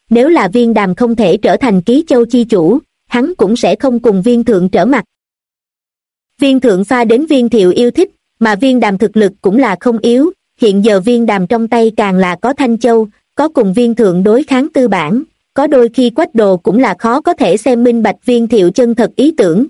nếu là Viên Đàm không thể trở thành Ký Châu chi chủ, hắn cũng sẽ không cùng Viên Thượng trở mặt. Viên Thượng pha đến Viên Thiệu yêu thích, mà Viên Đàm thực lực cũng là không yếu, hiện giờ Viên Đàm trong tay càng là có Thanh Châu, có cùng Viên Thượng đối kháng tư bản, có đôi khi Quách Đồ cũng là khó có thể xem minh bạch Viên Thiệu chân thật ý tưởng.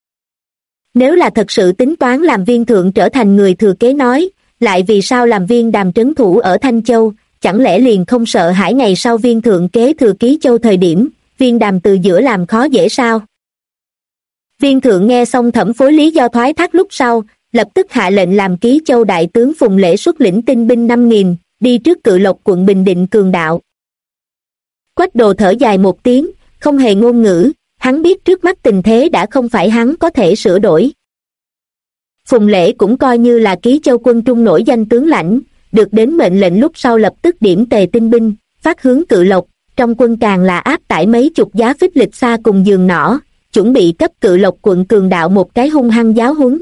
Nếu là thật sự tính toán làm Viên Thượng trở thành người thừa kế nói, lại vì sao làm Viên Đàm trấn thủ ở Thanh Châu, chẳng lẽ liền không sợ hãi ngày sau Viên Thượng kế thừa Ký Châu thời điểm, Viên Đàm từ giữa làm khó dễ sao? Viên Thượng nghe xong Thẩm Phối lý do thoái thác lúc sau, lập tức hạ lệnh làm Ký Châu đại tướng Phùng Lễ xuất lĩnh tinh binh 5.000, đi trước Cự Lộc quận bình định cường đạo. Quách Đồ thở dài một tiếng, không hề ngôn ngữ, hắn biết trước mắt tình thế đã không phải hắn có thể sửa đổi. Phùng Lễ cũng coi như là Ký Châu quân trung nổi danh tướng lãnh, được đến mệnh lệnh lúc sau lập tức điểm tề tinh binh, phát hướng Cự Lộc, trong quân càng là áp tải mấy chục giá phích lịch xa cùng giường nỏ, chuẩn bị cấp Cự Lộc quận cường đạo một cái hung hăng giáo huấn.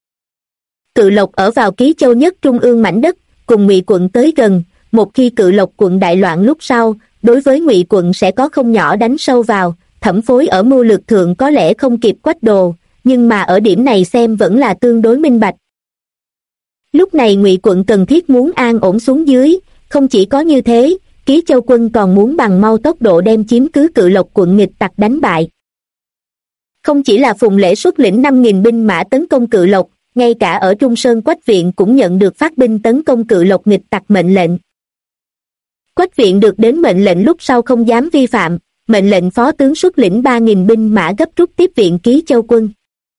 Cự Lộc ở vào Ký Châu nhất trung ương mảnh đất, cùng Ngụy quận tới gần, một khi Cự Lộc quận đại loạn lúc sau, đối với Ngụy quận sẽ có không nhỏ đánh sâu vào. Thẩm Phối ở mưu lược thượng có lẽ không kịp Quách Đồ, nhưng mà ở điểm này xem vẫn là tương đối minh bạch. Lúc này Ngụy quận cần thiết muốn an ổn xuống dưới, không chỉ có như thế, Ký Châu quân còn muốn bằng mau tốc độ đem chiếm cứ Cự Lộc quận nghịch tặc đánh bại. Không chỉ là Phùng Lễ xuất lĩnh 5.000 binh mã tấn công Cự Lộc, ngay cả ở Trung Sơn Quách Viện cũng nhận được phát binh tấn công Cự Lộc nghịch tặc mệnh lệnh. Quách Viện được đến mệnh lệnh lúc sau không dám vi phạm, mệnh lệnh phó tướng xuất lĩnh 3.000 binh mã gấp rút tiếp viện Ký Châu quân.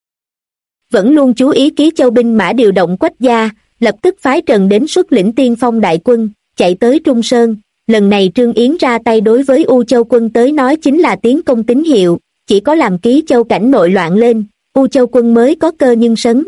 Vẫn luôn chú ý Ký Châu binh mã điều động Quách gia, lập tức phái Trần đến xuất lĩnh tiên phong đại quân, chạy tới Trung Sơn. Lần này Trương Yến ra tay đối với U Châu quân tới nói chính là tiến công tín hiệu, chỉ có làm Ký Châu cảnh nội loạn lên, U Châu quân mới có cơ nhưng sấn.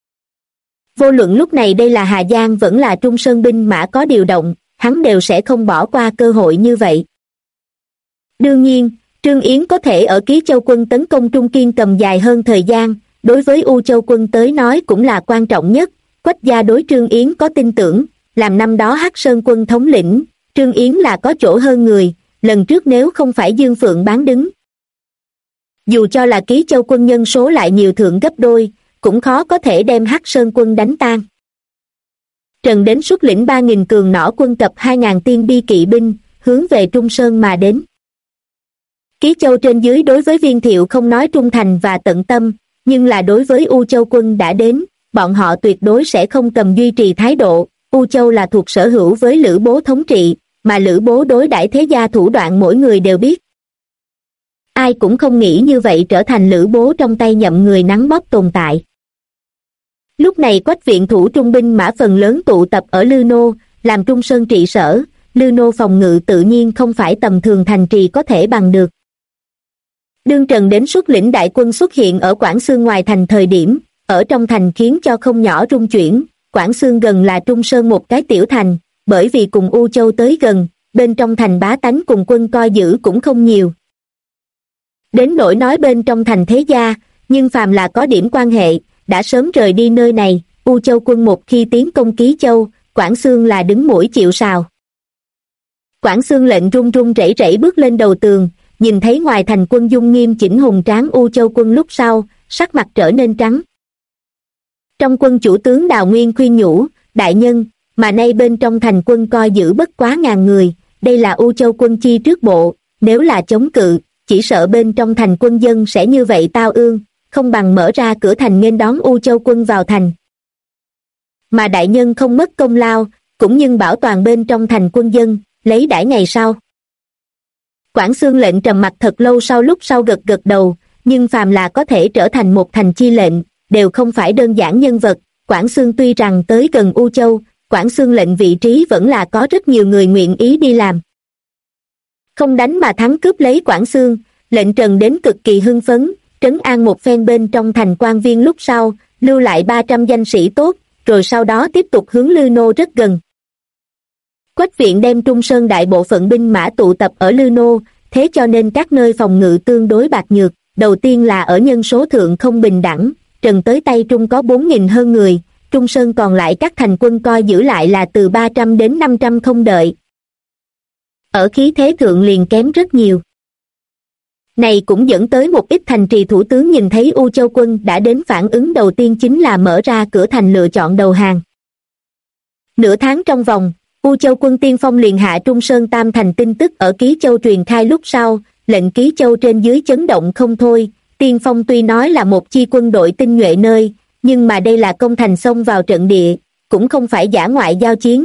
Vô luận lúc này đây là Hà Giang vẫn là Trung Sơn binh mã có điều động, hắn đều sẽ không bỏ qua cơ hội như vậy. Đương nhiên, Trương Yến có thể ở Ký Châu quân tấn công Trung Kiên cầm dài hơn thời gian, đối với U Châu quân tới nói cũng là quan trọng nhất. Quách gia đối Trương Yến có tin tưởng, làm năm đó Hắc Sơn quân thống lĩnh, Trương Yến là có chỗ hơn người, lần trước nếu không phải Dương Phượng bán đứng. Dù cho là Ký Châu quân nhân số lại nhiều thượng gấp đôi, cũng khó có thể đem Hắc Sơn quân đánh tan. Trần đến xuất lĩnh 3.000 cường nỏ quân cập 2.000 tiên bi kỵ binh, hướng về Trung Sơn mà đến. Ký Châu trên dưới đối với Viên Thiệu không nói trung thành và tận tâm, nhưng là đối với U Châu quân đã đến, bọn họ tuyệt đối sẽ không cầm duy trì thái độ. U Châu là thuộc sở hữu với Lữ Bố thống trị, mà Lữ Bố đối đãi thế gia thủ đoạn mỗi người đều biết. Ai cũng không nghĩ như vậy trở thành Lữ Bố trong tay nhậm người nắn bóp tồn tại. Lúc này Quách Viện thủ trung binh mã phần lớn tụ tập ở Lư Nô, làm Trung Sơn trị sở, Lư Nô phòng ngự tự nhiên không phải tầm thường thành trì có thể bằng được. Đương Trần đến xuất lĩnh đại quân xuất hiện ở Quảng Xương ngoài thành thời điểm, ở trong thành khiến cho không nhỏ rung chuyển. Quảng Xương gần là Trung Sơn một cái tiểu thành, bởi vì cùng U Châu tới gần, bên trong thành bá tánh cùng quân coi giữ cũng không nhiều. Đến nỗi nói bên trong thành thế gia, nhưng phàm là có điểm quan hệ, đã sớm rời đi nơi này. U Châu quân một khi tiến công Ký Châu, Quảng Xương là đứng mũi chịu sào. Quảng Xương lệnh run run rẩy rẩy bước lên đầu tường, nhìn thấy ngoài thành quân dung nghiêm chỉnh hùng tráng U Châu quân lúc sau, sắc mặt trở nên trắng. Trong quân chủ tướng Đào Nguyên khuyên nhủ, đại nhân, mà nay bên trong thành quân coi giữ bất quá 1.000 người, đây là U Châu quân chi trước bộ, nếu là chống cự, chỉ sợ bên trong thành quân dân sẽ như vậy tao ương, không bằng mở ra cửa thành nghênh đón U Châu quân vào thành. Mà đại nhân không mất công lao, cũng nhưng bảo toàn bên trong thành quân dân, lấy đãi ngày sau. Quảng Xương lệnh trầm mặc thật lâu sau lúc sau gật gật đầu, nhưng phàm là có thể trở thành một thành chi lệnh, đều không phải đơn giản nhân vật. Quảng Xương tuy rằng tới gần U Châu, Quảng Xương lệnh vị trí vẫn là có rất nhiều người nguyện ý đi làm. Không đánh mà thắng cướp lấy Quảng Xương, lệnh Trần đến cực kỳ hưng phấn, trấn an một phen bên trong thành quan viên lúc sau, lưu lại 300 danh sĩ tốt, rồi sau đó tiếp tục hướng Lư Nô rất gần. Quách Viện đem Trung Sơn đại bộ phận binh mã tụ tập ở Lư Nô, thế cho nên các nơi phòng ngự tương đối bạc nhược. Đầu tiên là ở nhân số thượng không bình đẳng, Trần tới tay Trung có 4.000 hơn người, Trung Sơn còn lại các thành quân coi giữ lại là từ 300 đến 500 không đợi. ở khí thế thượng liền kém rất nhiều. Này cũng dẫn tới một ít thành trì thủ tướng nhìn thấy U Châu quân đã đến, phản ứng đầu tiên chính là mở ra cửa thành lựa chọn đầu hàng. Nửa tháng trong vòng, U Châu quân tiên phong liền hạ Trung Sơn Tam thành tin tức ở Ký Châu truyền khai lúc sau, lệnh Ký Châu trên dưới chấn động không thôi. Tiên phong tuy nói là một chi quân đội tinh nhuệ nơi, nhưng mà đây là công thành xông vào trận địa, cũng không phải dã ngoại giao chiến.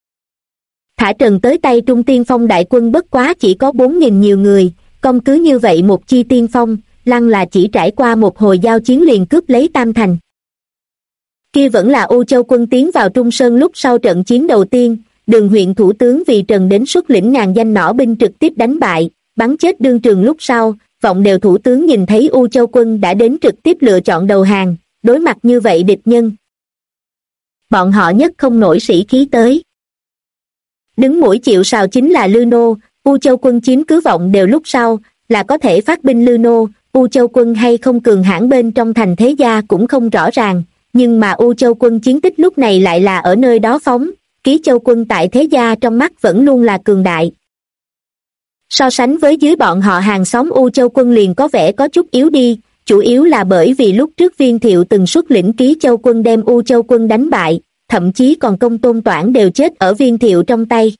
Thả Trần tới tay Trung tiên phong đại quân bất quá chỉ có 4.000 nhiều người, công cứ như vậy một chi tiên phong, lăng là chỉ trải qua một hồi giao chiến liền cướp lấy Tam thành. Kia vẫn là U Châu quân tiến vào Trung Sơn lúc sau trận chiến đầu tiên, Đường huyện thủ tướng vì Trần đến xuất lĩnh ngàn danh nỏ binh trực tiếp đánh bại, bắn chết đương trường lúc sau, Vọng Đều thủ tướng nhìn thấy U Châu quân đã đến trực tiếp lựa chọn đầu hàng, đối mặt như vậy địch nhân. Bọn họ nhất không nổi sĩ khí tới. Đứng mũi chịu sào chính là Lư Nô, U Châu quân chiếm cứ Vọng Đều lúc sau, là có thể phát binh Lư Nô, U Châu quân hay không cường hãn bên trong thành thế gia cũng không rõ ràng, nhưng mà U Châu quân chiến tích lúc này lại là ở nơi đó phóng, Ký Châu quân tại thế gia trong mắt vẫn luôn là cường đại. So sánh với dưới bọn họ hàng xóm U Châu quân liền có vẻ có chút yếu đi, chủ yếu là bởi vì lúc trước Viên Thiệu từng xuất lĩnh Ký Châu quân đem U Châu quân đánh bại, thậm chí còn Công Tôn Toản đều chết ở Viên Thiệu trong tay.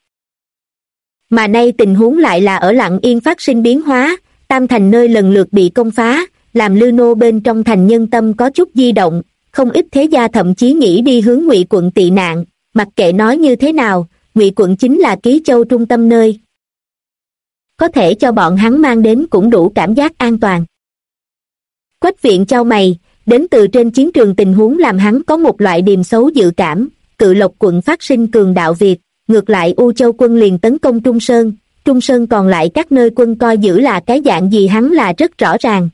Mà nay tình huống lại là ở Lặng Yên phát sinh biến hóa, Tam thành nơi lần lượt bị công phá, làm Lư Nô bên trong thành nhân tâm có chút di động, không ít thế gia thậm chí nghĩ đi hướng Ngụy quận tị nạn, mặc kệ nói như thế nào, Ngụy quận chính là Ký Châu trung tâm nơi. Có thể cho bọn hắn mang đến cũng đủ cảm giác an toàn. Quách Viện chau mày, đến từ trên chiến trường tình huống làm hắn có một loại điềm xấu dự cảm, Cự Lộc quận phát sinh cường đạo Việt, ngược lại U Châu quân liền tấn công Trung Sơn còn lại các nơi quân coi giữ là cái dạng gì hắn là rất rõ ràng.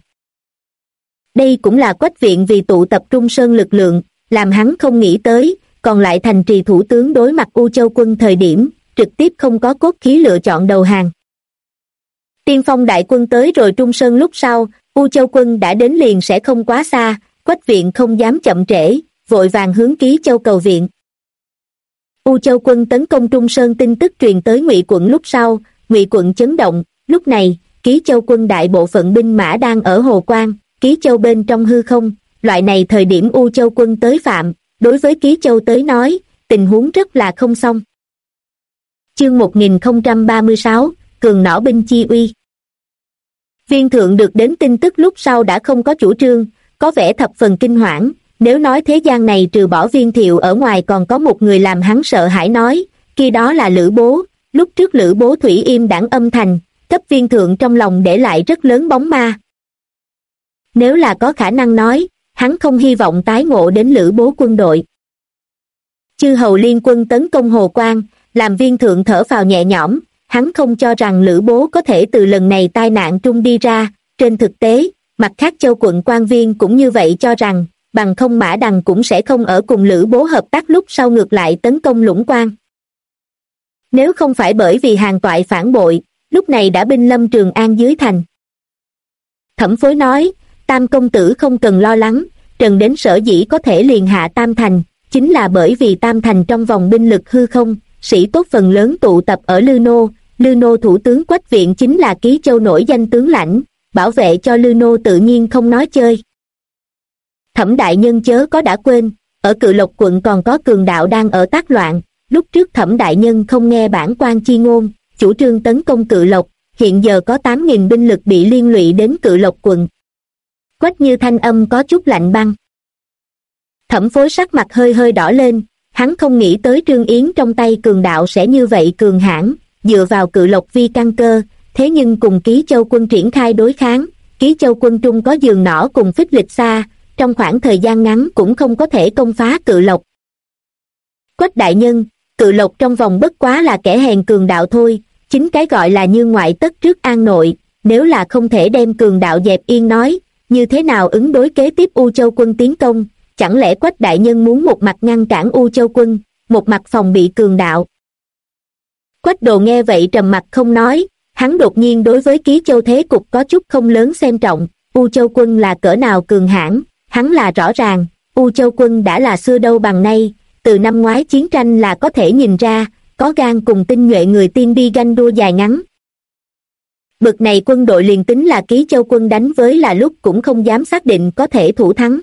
Đây cũng là Quách Viện vì tụ tập Trung Sơn lực lượng, làm hắn không nghĩ tới, còn lại thành trì thủ tướng đối mặt U Châu quân thời điểm, trực tiếp không có cốt khí lựa chọn đầu hàng. Tiên phong đại quân tới rồi Trung Sơn lúc sau, U Châu quân đã đến liền sẽ không quá xa, Quách Viện không dám chậm trễ, vội vàng hướng Ký Châu cầu viện. U Châu quân tấn công Trung Sơn tin tức truyền tới Ngụy quận lúc sau, Ngụy quận chấn động, lúc này, Ký Châu quân đại bộ phận binh mã đang ở Hồ Quan, Ký Châu bên trong hư không, loại này thời điểm U Châu quân tới phạm, đối với Ký Châu tới nói, tình huống rất là không xong. Chương 1036, Cường nỏ binh chi uy. Viên thượng được đến tin tức lúc sau đã không có chủ trương, có vẻ thập phần kinh hoảng, nếu nói thế gian này trừ bỏ Viên Thiệu ở ngoài còn có một người làm hắn sợ hãi nói, kia đó là Lữ Bố, lúc trước Lữ Bố thủy im đảng âm thành, cấp Viên thượng trong lòng để lại rất lớn bóng ma. Nếu là có khả năng nói, hắn không hy vọng tái ngộ đến Lữ Bố quân đội. Chư hầu liên quân tấn công Hồ Quan, làm Viên thượng thở phào nhẹ nhõm, hắn không cho rằng Lữ Bố có thể từ lần này tai nạn trung đi ra, trên thực tế, mặt khác châu quận quan viên cũng như vậy cho rằng, bằng không Mã Đằng cũng sẽ không ở cùng Lữ Bố hợp tác lúc sau ngược lại tấn công Lũng Quan. Nếu không phải bởi vì Hàn Toại phản bội, lúc này đã binh lâm Trường An dưới thành. Thẩm Phối nói, Tam công tử không cần lo lắng, Trần đến sở dĩ có thể liền hạ Tam thành, chính là bởi vì Tam thành trong vòng binh lực hư không, sĩ tốt phần lớn tụ tập ở Lư Nô thủ tướng Quách Viện chính là Ký Châu nổi danh tướng lãnh, bảo vệ cho Lư Nô tự nhiên không nói chơi. Thẩm đại nhân chớ có đã quên, ở Cự Lộc quận còn có cường đạo đang ở tác loạn, lúc trước Thẩm đại nhân không nghe bản quan chi ngôn, chủ trương tấn công Cự Lộc, hiện giờ có 8.000 binh lực bị liên lụy đến Cự Lộc quận. Quách Như thanh âm có chút lạnh băng. Thẩm Phối sắc mặt hơi hơi đỏ lên, hắn không nghĩ tới Trương Yến trong tay cường đạo sẽ như vậy cường hãn, dựa vào Cự Lộc vi căn cơ, thế nhưng cùng Ký Châu quân triển khai đối kháng, Ký Châu quân trung có giường nỏ cùng phích lịch xa, trong khoảng thời gian ngắn cũng không có thể công phá Cự Lộc. Quách đại nhân, Cự Lộc trong vòng bất quá là kẻ hèn cường đạo thôi, chính cái gọi là như ngoại tất trước an nội, nếu là không thể đem cường đạo dẹp yên nói, như thế nào ứng đối kế tiếp U Châu quân tiến công, chẳng lẽ Quách đại nhân muốn một mặt ngăn cản U Châu quân, một mặt phòng bị cường đạo. Quách Đồ nghe vậy trầm mặt không nói, hắn đột nhiên đối với Ký Châu thế cục có chút không lớn xem trọng, U Châu quân là cỡ nào cường hãn, hắn là rõ ràng, U Châu quân đã là xưa đâu bằng nay, từ năm ngoái chiến tranh là có thể nhìn ra, có gan cùng tinh nhuệ người Tiên đi ganh đua dài ngắn. Bực này quân đội liền tính là Ký Châu quân đánh với là lúc cũng không dám xác định có thể thủ thắng.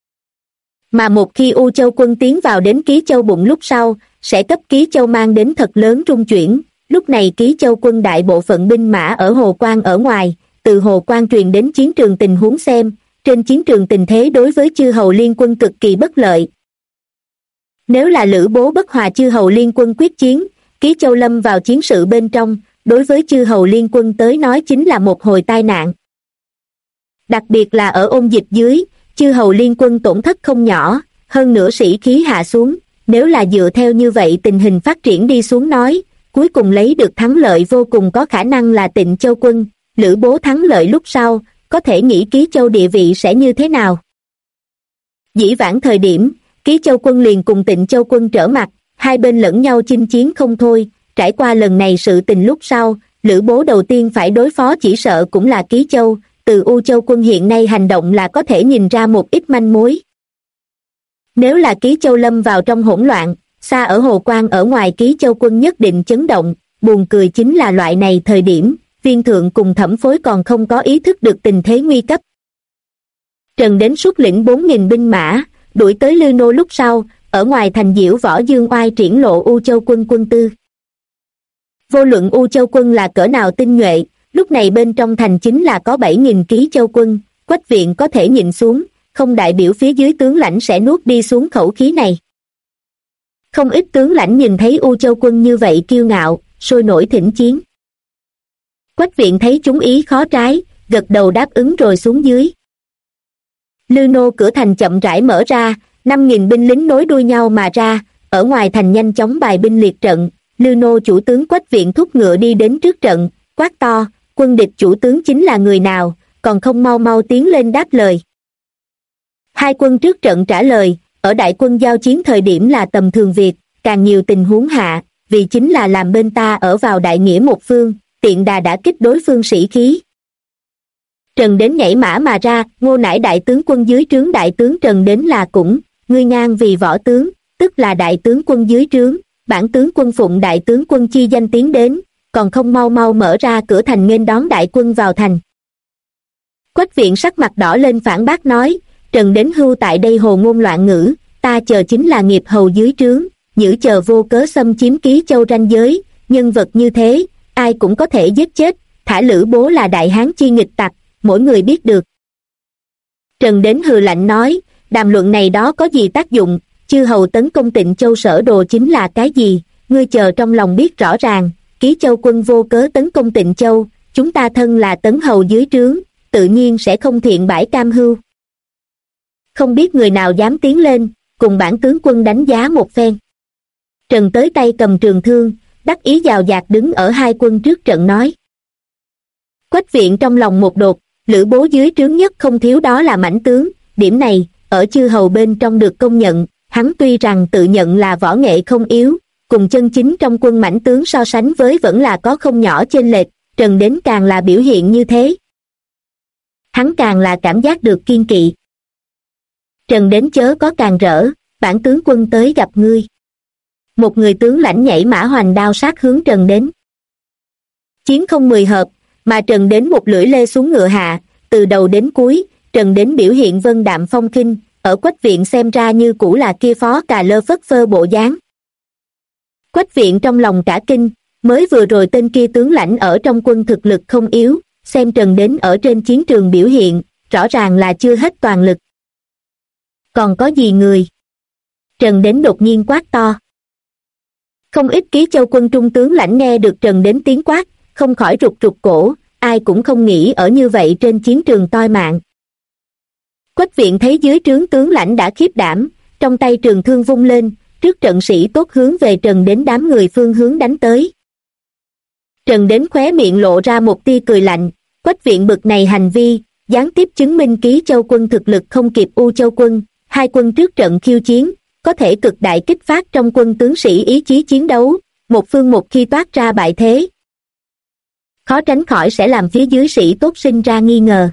Mà một khi U Châu quân tiến vào đến Ký Châu bụng lúc sau, sẽ cấp Ký Châu mang đến thật lớn rung chuyển. Lúc này Ký Châu quân đại bộ phận binh mã ở Hồ Quan ở ngoài, từ Hồ Quan truyền đến chiến trường tình huống xem, trên chiến trường tình thế đối với chư hầu liên quân cực kỳ bất lợi. Nếu là Lữ Bố bất hòa chư hầu liên quân quyết chiến, Ký Châu lâm vào chiến sự bên trong, đối với chư hầu liên quân tới nói chính là một hồi tai nạn. Đặc biệt là ở Ôn Dịch dưới, chư hầu liên quân tổn thất không nhỏ, hơn nữa sĩ khí hạ xuống, nếu là dựa theo như vậy tình hình phát triển đi xuống nói, cuối cùng lấy được thắng lợi vô cùng có khả năng là Tịnh Châu quân. Lữ Bố thắng lợi lúc sau, có thể nghĩ Ký Châu địa vị sẽ như thế nào. Dĩ vãng thời điểm, Ký Châu quân liền cùng Tịnh Châu quân trở mặt, hai bên lẫn nhau chinh chiến không thôi. Trải qua lần này sự tình lúc sau, Lữ Bố đầu tiên phải đối phó chỉ sợ cũng là Ký Châu, từ U Châu quân hiện nay hành động là có thể nhìn ra một ít manh mối. Nếu là Ký Châu lâm vào trong hỗn loạn, xa ở Hồ Quan ở ngoài Ký Châu quân nhất định chấn động, buồn cười chính là loại này thời điểm, Viên Thượng cùng Thẩm Phối còn không có ý thức được tình thế nguy cấp. Trần Đến xuất lĩnh 4.000 binh mã, đuổi tới Lư Nô lúc sau, ở ngoài thành Diễu Võ Dương oai triển lộ U Châu quân quân tư. Vô luận U Châu quân là cỡ nào tinh nhuệ, lúc này bên trong thành chính là có 7.000 Ký Châu quân, Quách Viện có thể nhìn xuống, không đại biểu phía dưới tướng lãnh sẽ nuốt đi xuống khẩu khí này. Không ít tướng lãnh nhìn thấy U Châu quân như vậy kiêu ngạo, sôi nổi thỉnh chiến. Quách Viện thấy chúng ý khó trái, gật đầu đáp ứng rồi xuống dưới. Lư Nô cửa thành chậm rãi mở ra, 5.000 binh lính nối đuôi nhau mà ra, ở ngoài thành nhanh chóng bài binh liệt trận. Lư Nô chủ tướng Quách Viện thúc ngựa đi đến trước trận, quát to, quân địch chủ tướng chính là người nào, còn không mau mau tiến lên đáp lời. Hai quân trước trận trả lời, ở đại quân giao chiến thời điểm là tầm thường việc, càng nhiều tình huống hạ, vì chính là làm bên ta ở vào đại nghĩa một phương, tiện đà đã kích đối phương sĩ khí. Trần Đến nhảy mã mà ra, Ngô Nải đại tướng quân dưới trướng đại tướng Trần Đến là cũng, ngươi ngang vì võ tướng, tức là đại tướng quân dưới trướng, bản tướng quân phụng đại tướng quân chi danh tiến đến, còn không mau mau mở ra cửa thành nghênh đón đại quân vào thành. Quách Viện sắc mặt đỏ lên phản bác nói, Trần Đến hưu tại đây hồ ngôn loạn ngữ, ta chờ chính là nghiệp hầu dưới trướng, nhữ chờ vô cớ xâm chiếm Ký Châu ranh giới, nhân vật như thế, ai cũng có thể giết chết, thả Lữ Bố là đại hán chi nghịch tặc, mỗi người biết được. Trần Đến hừ lạnh nói, đàm luận này đó có gì tác dụng, chư hầu tấn công Tịnh Châu sở đồ chính là cái gì, ngươi chờ trong lòng biết rõ ràng, Ký Châu quân vô cớ tấn công Tịnh Châu, chúng ta thân là tấn hầu dưới trướng, tự nhiên sẽ không thiện bãi cam hưu. Không biết người nào dám tiến lên, cùng bản tướng quân đánh giá một phen. Trần tới tay cầm trường thương, đắc ý dào dạt đứng ở hai quân trước trận nói. Quách Viện trong lòng một đột, Lữ Bố dưới trướng nhất không thiếu đó là mãnh tướng, điểm này, ở chư hầu bên trong được công nhận, hắn tuy rằng tự nhận là võ nghệ không yếu, cùng chân chính trong quân mãnh tướng so sánh với vẫn là có không nhỏ chênh lệch, Trần Đến càng là biểu hiện như thế. Hắn càng là cảm giác được kiên kỵ. Trần Đến chớ có càng rỡ, bản tướng quân tới gặp ngươi. Một người tướng lãnh nhảy mã hoành đao sát hướng Trần Đến. Chiến không 10 hợp, mà Trần Đến một lưỡi lê xuống ngựa hạ, từ đầu đến cuối, Trần Đến biểu hiện vân đạm phong khinh, ở Quách Viện xem ra như cũ là kia phó cà lơ phất phơ bộ dáng. Quách Viện trong lòng cả kinh, mới vừa rồi tên kia tướng lãnh ở trong quân thực lực không yếu, xem Trần Đến ở trên chiến trường biểu hiện, rõ ràng là chưa hết toàn lực. Còn có gì người? Trần Đến đột nhiên quát to. Không ít Ký Châu quân trung tướng lãnh nghe được Trần Đến tiếng quát, không khỏi rụt rụt cổ, ai cũng không nghĩ ở như vậy trên chiến trường toi mạng. Quách Viện thấy dưới trướng tướng lãnh đã khiếp đảm, trong tay trường thương vung lên, trước trận sĩ tốt hướng về Trần Đến đám người phương hướng đánh tới. Trần Đến khóe miệng lộ ra một tia cười lạnh, Quách Viện bực này hành vi, gián tiếp chứng minh Ký Châu quân thực lực không kịp U Châu quân, hai quân trước trận khiêu chiến, có thể cực đại kích phát trong quân tướng sĩ ý chí chiến đấu, một phương một khi toát ra bại thế. Khó tránh khỏi sẽ làm phía dưới sĩ tốt sinh ra nghi ngờ.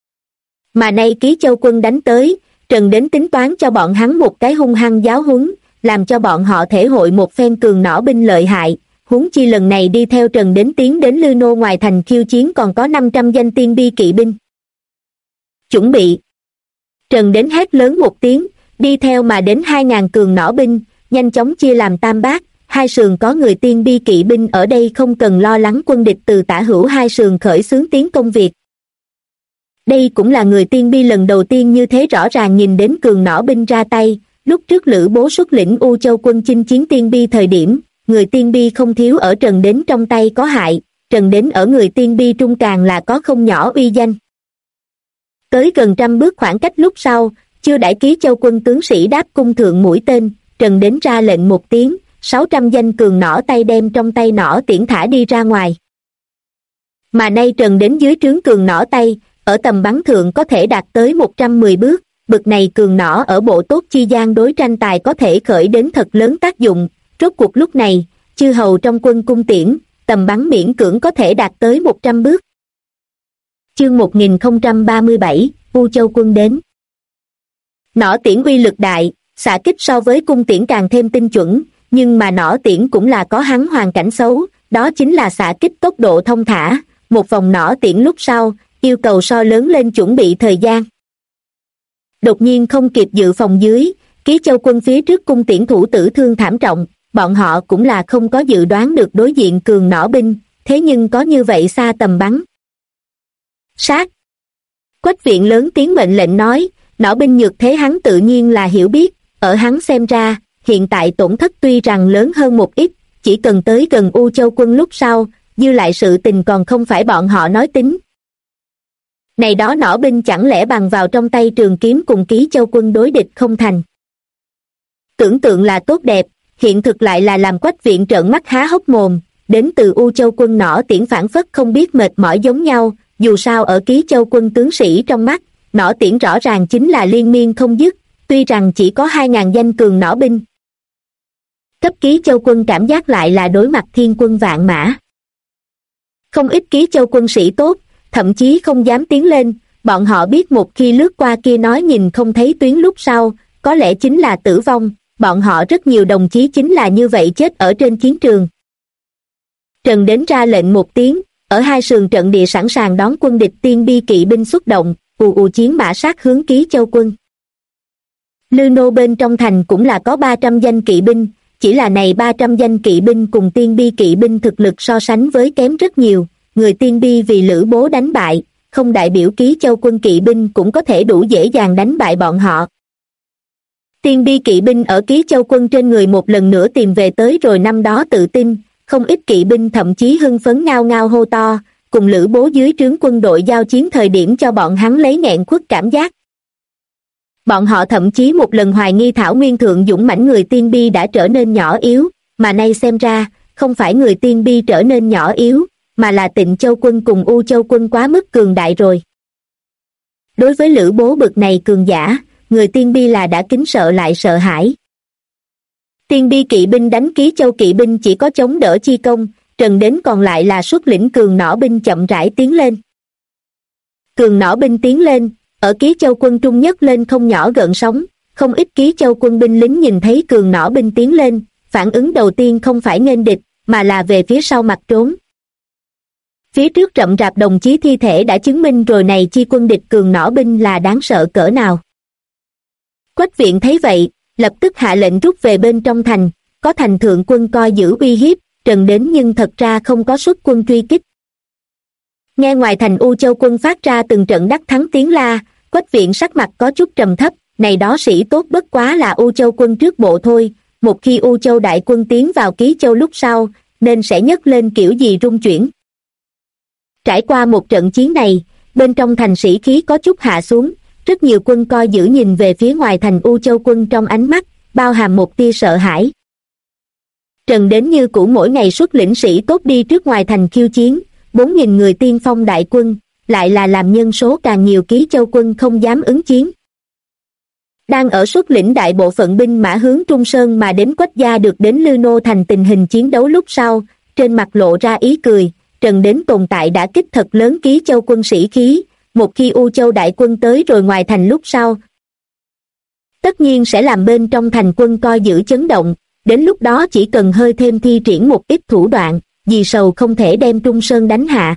Mà nay Ký Châu quân đánh tới, Trần Đến tính toán cho bọn hắn một cái hung hăng giáo huấn, làm cho bọn họ thể hội một phen cường nỏ binh lợi hại. Huống chi lần này đi theo Trần Đến tiến đến Lư Nô ngoài thành khiêu chiến còn có 500 danh tiên bi kỵ binh. Chuẩn bị! Trần Đến hét lớn một tiếng, đi theo mà đến 2.000 cường nỏ binh, nhanh chóng chia làm tam bát, hai sườn có người tiên bi kỵ binh ở đây không cần lo lắng quân địch từ tả hữu hai sườn khởi xướng tiến công việc. Đây cũng là người tiên bi lần đầu tiên như thế rõ ràng nhìn đến cường nỏ binh ra tay. Lúc trước Lữ Bố xuất lĩnh U Châu quân chinh chiến tiên bi thời điểm, người tiên bi không thiếu ở Trần Đến trong tay có hại, Trần Đến ở người tiên bi trung càng là có không nhỏ uy danh. Tới gần 100 bước khoảng cách lúc sau, chưa đãi Ký Châu quân tướng sĩ đáp cung thượng mũi tên, Trần Đến ra lệnh một tiếng, 600 danh cường nỏ tay đem trong tay nỏ tiễn thả đi ra ngoài. Mà nay Trần Đến dưới trướng cường nỏ tay, ở tầm bắn thượng có thể đạt tới 110 bước, bực này cường nỏ ở bộ tốt chi gian đối tranh tài có thể khởi đến thật lớn tác dụng. Rốt cuộc lúc này, chư hầu trong quân cung tiễn, tầm bắn miễn cưỡng có thể đạt tới 100 bước. Chương 1037, U Châu quân đến. Nỏ tiễn uy lực đại, xạ kích so với cung tiễn càng thêm tinh chuẩn, nhưng mà nỏ tiễn cũng là có hắn hoàn cảnh xấu, đó chính là xạ kích tốc độ thông thả, một vòng nỏ tiễn lúc sau, yêu cầu so lớn lên chuẩn bị thời gian. Đột nhiên không kịp dự phòng dưới, Ký Châu quân phía trước cung tiễn thủ tử thương thảm trọng, bọn họ cũng là không có dự đoán được đối diện cường nỏ binh, thế nhưng có như vậy xa tầm bắn. Sát! Quách Viện lớn tiếng mệnh lệnh nói, nỏ binh nhược thế hắn tự nhiên là hiểu biết, ở hắn xem ra, hiện tại tổn thất tuy rằng lớn hơn một ít, chỉ cần tới gần U Châu quân lúc sau, dư lại sự tình còn không phải bọn họ nói tính. Này đó nỏ binh chẳng lẽ bằng vào trong tay trường kiếm cùng Ký Châu quân đối địch không thành. Tưởng tượng là tốt đẹp, hiện thực lại là làm Quách Viện trợn mắt há hốc mồm, đến từ U Châu quân nỏ tiễn phản phất không biết mệt mỏi giống nhau, dù sao ở Ký Châu quân tướng sĩ trong mắt, nỏ tiễn rõ ràng chính là liên miên không dứt, tuy rằng chỉ có 2.000 danh cường nỏ binh. Cấp Ký Châu quân cảm giác lại là đối mặt thiên quân vạn mã. Không ít Ký Châu quân sĩ tốt, thậm chí không dám tiến lên, bọn họ biết một khi lướt qua kia nói nhìn không thấy tuyến lúc sau, có lẽ chính là tử vong, bọn họ rất nhiều đồng chí chính là như vậy chết ở trên chiến trường. Trần Đến ra lệnh một tiếng, ở hai sườn trận địa sẵn sàng đón quân địch tiên bi kỵ binh xuất động, ù ù chiến mã sát hướng Ký Châu quân. Lư Nô bên trong thành cũng là có 300 danh kỵ binh, chỉ là này 300 danh kỵ binh cùng tiên bi kỵ binh thực lực so sánh với kém rất nhiều, người tiên bi vì Lữ Bố đánh bại, không đại biểu Ký Châu quân kỵ binh cũng có thể đủ dễ dàng đánh bại bọn họ. Tiên bi kỵ binh ở Ký Châu quân trên người một lần nữa tìm về tới rồi năm đó tự tin, không ít kỵ binh thậm chí hưng phấn ngao ngao hô to, cùng Lữ Bố dưới trướng quân đội giao chiến thời điểm cho bọn hắn lấy nghẹn khuất cảm giác. Bọn họ thậm chí một lần hoài nghi Thảo Nguyên thượng dũng mãnh người tiên bi đã trở nên nhỏ yếu, mà nay xem ra, không phải người tiên bi trở nên nhỏ yếu, mà là Tịnh Châu quân cùng U Châu quân quá mức cường đại rồi. Đối với Lữ Bố bực này cường giả, người tiên bi là đã kính sợ lại sợ hãi. Tiên bi kỵ binh đánh Ký Châu kỵ binh chỉ có chống đỡ chi công, Trần Đến còn lại là xuất lĩnh cường nỏ binh chậm rãi tiến lên. Cường nỏ binh tiến lên, ở Ký Châu quân trung nhất lên không nhỏ gợn sóng, không ít Ký Châu quân binh lính nhìn thấy cường nỏ binh tiến lên, phản ứng đầu tiên không phải nghênh địch, mà là về phía sau mặt trốn. Phía trước rậm rạp đồng chí thi thể đã chứng minh rồi này chi quân địch cường nỏ binh là đáng sợ cỡ nào. Quách Viện thấy vậy, lập tức hạ lệnh rút về bên trong thành, có thành thượng quân coi giữ uy hiếp, Trần Đến nhưng thật ra không có xuất quân truy kích. Nghe ngoài thành U Châu quân phát ra từng trận đắc thắng tiếng la, Quách Viện sắc mặt có chút trầm thấp, này đó sĩ tốt bất quá là U Châu quân trước bộ thôi, một khi U Châu đại quân tiến vào Ký Châu lúc sau, nên sẽ nhấc lên kiểu gì rung chuyển. Trải qua một trận chiến này, bên trong thành sĩ khí có chút hạ xuống, rất nhiều quân coi giữ nhìn về phía ngoài thành U Châu quân trong ánh mắt, bao hàm một tia sợ hãi. Trần Đến như cũ mỗi ngày xuất lĩnh sĩ tốt đi trước ngoài thành khiêu chiến, 4.000 người tiên phong đại quân, lại là làm nhân số càng nhiều Ký Châu quân không dám ứng chiến. Đang ở xuất lĩnh đại bộ phận binh mã hướng Trung Sơn mà đến Quách gia được đến Lư Nô thành tình hình chiến đấu lúc sau, trên mặt lộ ra ý cười, Trần Đến tồn tại đã kích thật lớn Ký Châu quân sĩ khí, một khi U Châu đại quân tới rồi ngoài thành lúc sau. tất nhiên sẽ làm bên trong thành quân coi giữ chấn động, đến lúc đó chỉ cần hơi thêm thi triển một ít thủ đoạn, Dì Sầu không thể đem Trung Sơn đánh hạ.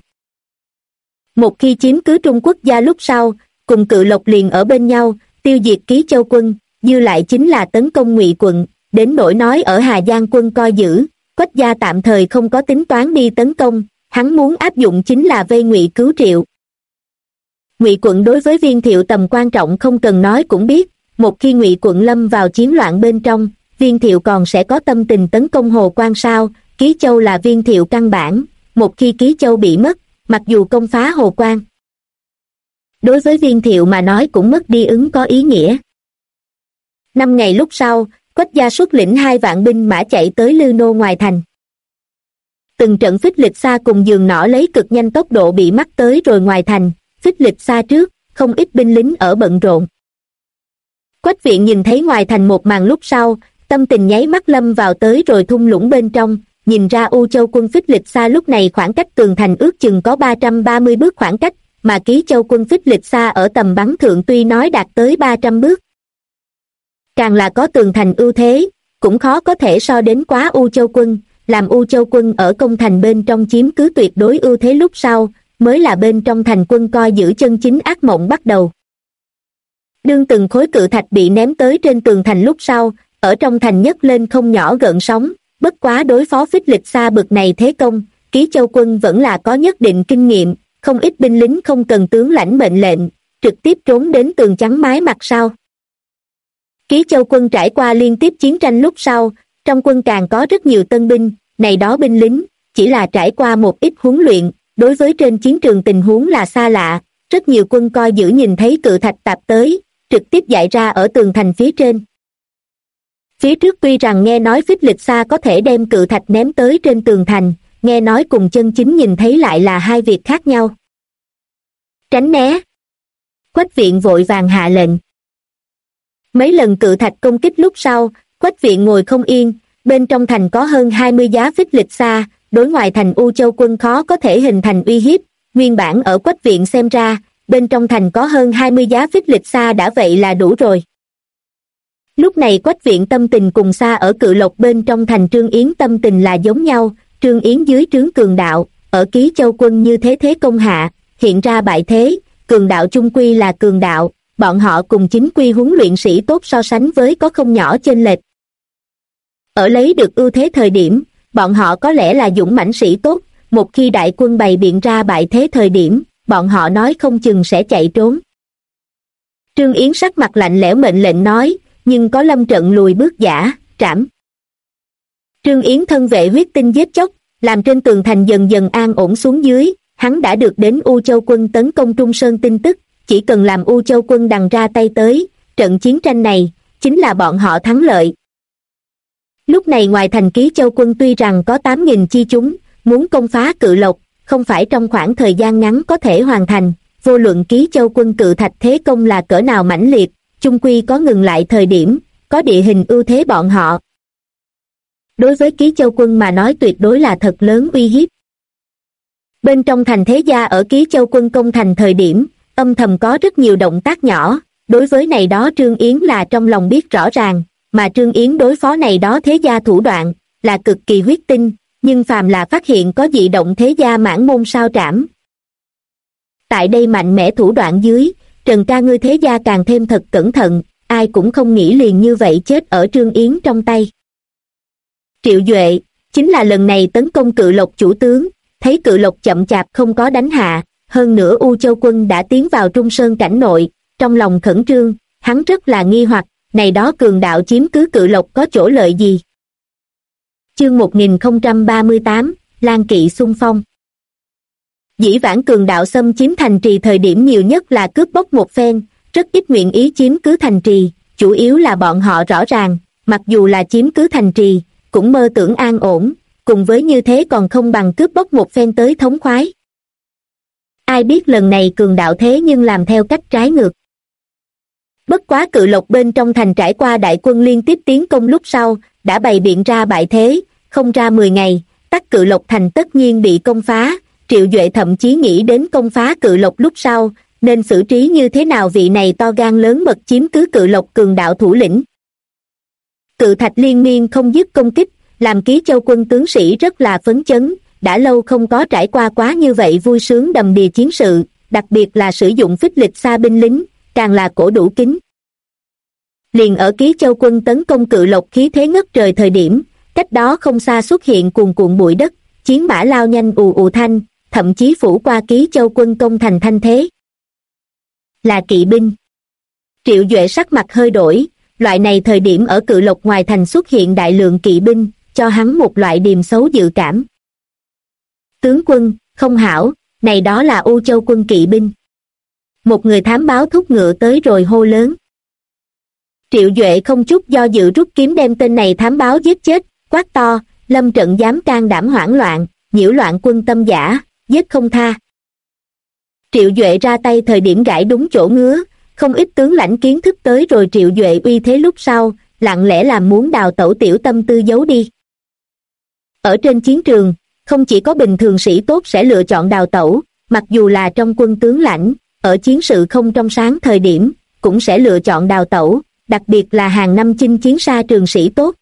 Một khi chiếm cứ Trung Quốc gia lúc sau, cùng Cự Lộc liền ở bên nhau, tiêu diệt Ký Châu quân, dư lại chính là tấn công Ngụy quận, đến nỗi nói ở Hà Giang quân coi giữ, Quách gia tạm thời không có tính toán đi tấn công, hắn muốn áp dụng chính là vây Ngụy cứu Triệu. Ngụy quận đối với Viên Thiệu tầm quan trọng không cần nói cũng biết, một khi Ngụy quận lâm vào chiến loạn bên trong, Viên Thiệu còn sẽ có tâm tình tấn công Hồ Quan sao? Ký Châu là Viên Thiệu căn bản, một khi Ký Châu bị mất, mặc dù công phá Hồ Quan, đối với Viên Thiệu mà nói cũng mất đi ứng có ý nghĩa. 5 ngày lúc sau, Quách gia xuất lĩnh 2 vạn binh mã chạy tới Lư Nô ngoài thành. Từng trận Phích Lịch Sa cùng Giường Nỏ lấy cực nhanh tốc độ bị mắc tới rồi ngoài thành, Phích Lịch Sa trước, không ít binh lính ở bận rộn. Quách Viện nhìn thấy ngoài thành một màn lúc sau, tâm tình nháy mắt lâm vào tới rồi thung lũng bên trong, nhìn ra U Châu quân Phích Lịch Sa lúc này khoảng cách tường thành ước chừng có 330 bước khoảng cách, mà Ký Châu quân Phích Lịch Sa ở tầm bắn thượng tuy nói đạt tới 300 bước. Càng là có tường thành ưu thế, cũng khó có thể so đến quá U Châu quân, làm U Châu quân ở công thành bên trong chiếm cứ tuyệt đối ưu thế lúc sau, mới là bên trong thành quân coi giữ chân chính ác mộng bắt đầu. Đương từng khối cự thạch bị ném tới trên tường thành lúc sau, ở trong thành nhấc lên không nhỏ gợn sóng, bất quá đối phó Phích Lịch Sa bực này thế công, Ký Châu quân vẫn là có nhất định kinh nghiệm, không ít binh lính không cần tướng lãnh mệnh lệnh, trực tiếp trốn đến tường chắn mái mặt sau. Ký Châu quân trải qua liên tiếp chiến tranh lúc sau, trong quân càng có rất nhiều tân binh, này đó binh lính, chỉ là trải qua một ít huấn luyện, đối với trên chiến trường tình huống là xa lạ, rất nhiều quân coi giữ nhìn thấy cự thạch tạp tới, trực tiếp dại ra ở tường thành phía trên. Phía trước tuy rằng nghe nói Phích Lịch Sa có thể đem cự thạch ném tới trên tường thành, nghe nói cùng chân chính nhìn thấy lại là hai việc khác nhau. Tránh né. Quách Viện vội vàng hạ lệnh. Mấy lần cự thạch công kích lúc sau, Quách Viện ngồi không yên, bên trong thành có hơn 20 giá Phích Lịch Sa, đối ngoại thành U Châu quân khó có thể hình thành uy hiếp, nguyên bản ở Quách Viện xem ra, bên trong thành có hơn 20 giá Phích Lịch Sa đã vậy là đủ rồi. Lúc này Quách Viện tâm tình cùng xa ở Cự Lộc bên trong thành Trương Yến tâm tình là giống nhau, Trương Yến dưới trướng Cường Đạo, ở Ký Châu quân như thế thế công hạ, hiện ra bại thế, Cường Đạo chung quy là Cường Đạo, bọn họ cùng chính quy huấn luyện sĩ tốt so sánh với có không nhỏ chênh lệch. Ở lấy được ưu thế thời điểm, bọn họ có lẽ là dũng mãnh sĩ tốt, một khi đại quân bày biện ra bại thế thời điểm, bọn họ nói không chừng sẽ chạy trốn. Trương Yến sắc mặt lạnh lẽo mệnh lệnh nói, nhưng có lâm trận lùi bước giả, trảm. Trương Yến thân vệ huyết tinh giết chóc, làm trên tường thành dần dần an ổn xuống dưới, hắn đã được đến U Châu quân tấn công Trung Sơn tin tức, chỉ cần làm U Châu quân đằng ra tay tới, trận chiến tranh này, chính là bọn họ thắng lợi. Lúc này ngoài thành Ký Châu quân tuy rằng có 8.000 chi chúng, muốn công phá Cự Lộc, không phải trong khoảng thời gian ngắn có thể hoàn thành, vô luận Ký Châu quân cự thạch thế công là cỡ nào mãnh liệt, chung quy có ngừng lại thời điểm, có địa hình ưu thế bọn họ. Đối với Ký Châu quân mà nói tuyệt đối là thật lớn uy hiếp. Bên trong thành thế gia ở Ký Châu quân công thành thời điểm, âm thầm có rất nhiều động tác nhỏ, đối với này đó Trương Yến là trong lòng biết rõ ràng, mà Trương Yến đối phó này đó thế gia thủ đoạn, là cực kỳ huyết tinh, nhưng phàm là phát hiện có dị động thế gia mãn môn sao trảm. Tại đây mạnh mẽ thủ đoạn dưới, Trần ca ngươi thế gia càng thêm thật cẩn thận, ai cũng không nghĩ liền như vậy chết ở Trương Yến trong tay. Triệu Duệ, chính là lần này tấn công Cự Lộc chủ tướng, thấy Cự Lộc chậm chạp không có đánh hạ, hơn nữa U Châu quân đã tiến vào Trung Sơn cảnh nội, trong lòng khẩn trương, hắn rất là nghi hoặc, này đó Cường Đạo chiếm cứ Cự Lộc có chỗ lợi gì? Chương 1038, Lan Kỵ xung phong. Dĩ vãng Cường Đạo xâm chiếm thành trì thời điểm nhiều nhất là cướp bóc một phen, rất ít nguyện ý chiếm cứ thành trì, chủ yếu là bọn họ rõ ràng, mặc dù là chiếm cứ thành trì, cũng mơ tưởng an ổn, cùng với như thế còn không bằng cướp bóc một phen tới thống khoái. Ai biết lần này Cường Đạo thế nhưng làm theo cách trái ngược. Bất quá Cự Lộc bên trong thành trải qua đại quân liên tiếp tiến công lúc sau, đã bày biện ra bại thế, không ra 10 ngày, Tắc Cự Lộc thành tất nhiên bị công phá, Triệu Duệ thậm chí nghĩ đến công phá Cự Lộc lúc sau, nên xử trí như thế nào vị này to gan lớn mật chiếm cứ Cự Lộc cường đạo thủ lĩnh. Cự thạch liên miên không dứt công kích, làm Ký Châu quân tướng sĩ rất là phấn chấn, đã lâu không có trải qua quá như vậy vui sướng đầm đìa chiến sự, đặc biệt là sử dụng phích lịch xa binh lính, càng là cổ đủ kính. Liền ở Ký Châu quân tấn công Cự Lộc khí thế ngất trời thời điểm, cách đó không xa xuất hiện cuồn cuộn bụi đất, chiến mã lao nhanh ù ù thanh, thậm chí phủ qua Ký Châu quân công thành thanh thế. Là kỵ binh. Triệu Duệ sắc mặt hơi đổi, loại này thời điểm ở Cự Lộc ngoài thành xuất hiện đại lượng kỵ binh, cho hắn một loại điềm xấu dự cảm. Tướng quân, không hảo, này đó là U Châu quân kỵ binh. Một người thám báo thúc ngựa tới rồi hô lớn. Triệu Duệ không chút do dự rút kiếm đem tên này thám báo giết chết, quát to, lâm trận dám can đảm hoảng loạn, nhiễu loạn quân tâm giả, giết không tha. Triệu Duệ ra tay thời điểm gãi đúng chỗ ngứa, không ít tướng lãnh kiến thức tới rồi Triệu Duệ uy thế lúc sau, lặng lẽ làm muốn đào tẩu tiểu tâm tư giấu đi. Ở trên chiến trường, không chỉ có bình thường sĩ tốt sẽ lựa chọn đào tẩu, mặc dù là trong quân tướng lãnh, ở chiến sự không trong sáng thời điểm, cũng sẽ lựa chọn đào tẩu, đặc biệt là hàng năm chinh chiến xa trường sĩ tốt.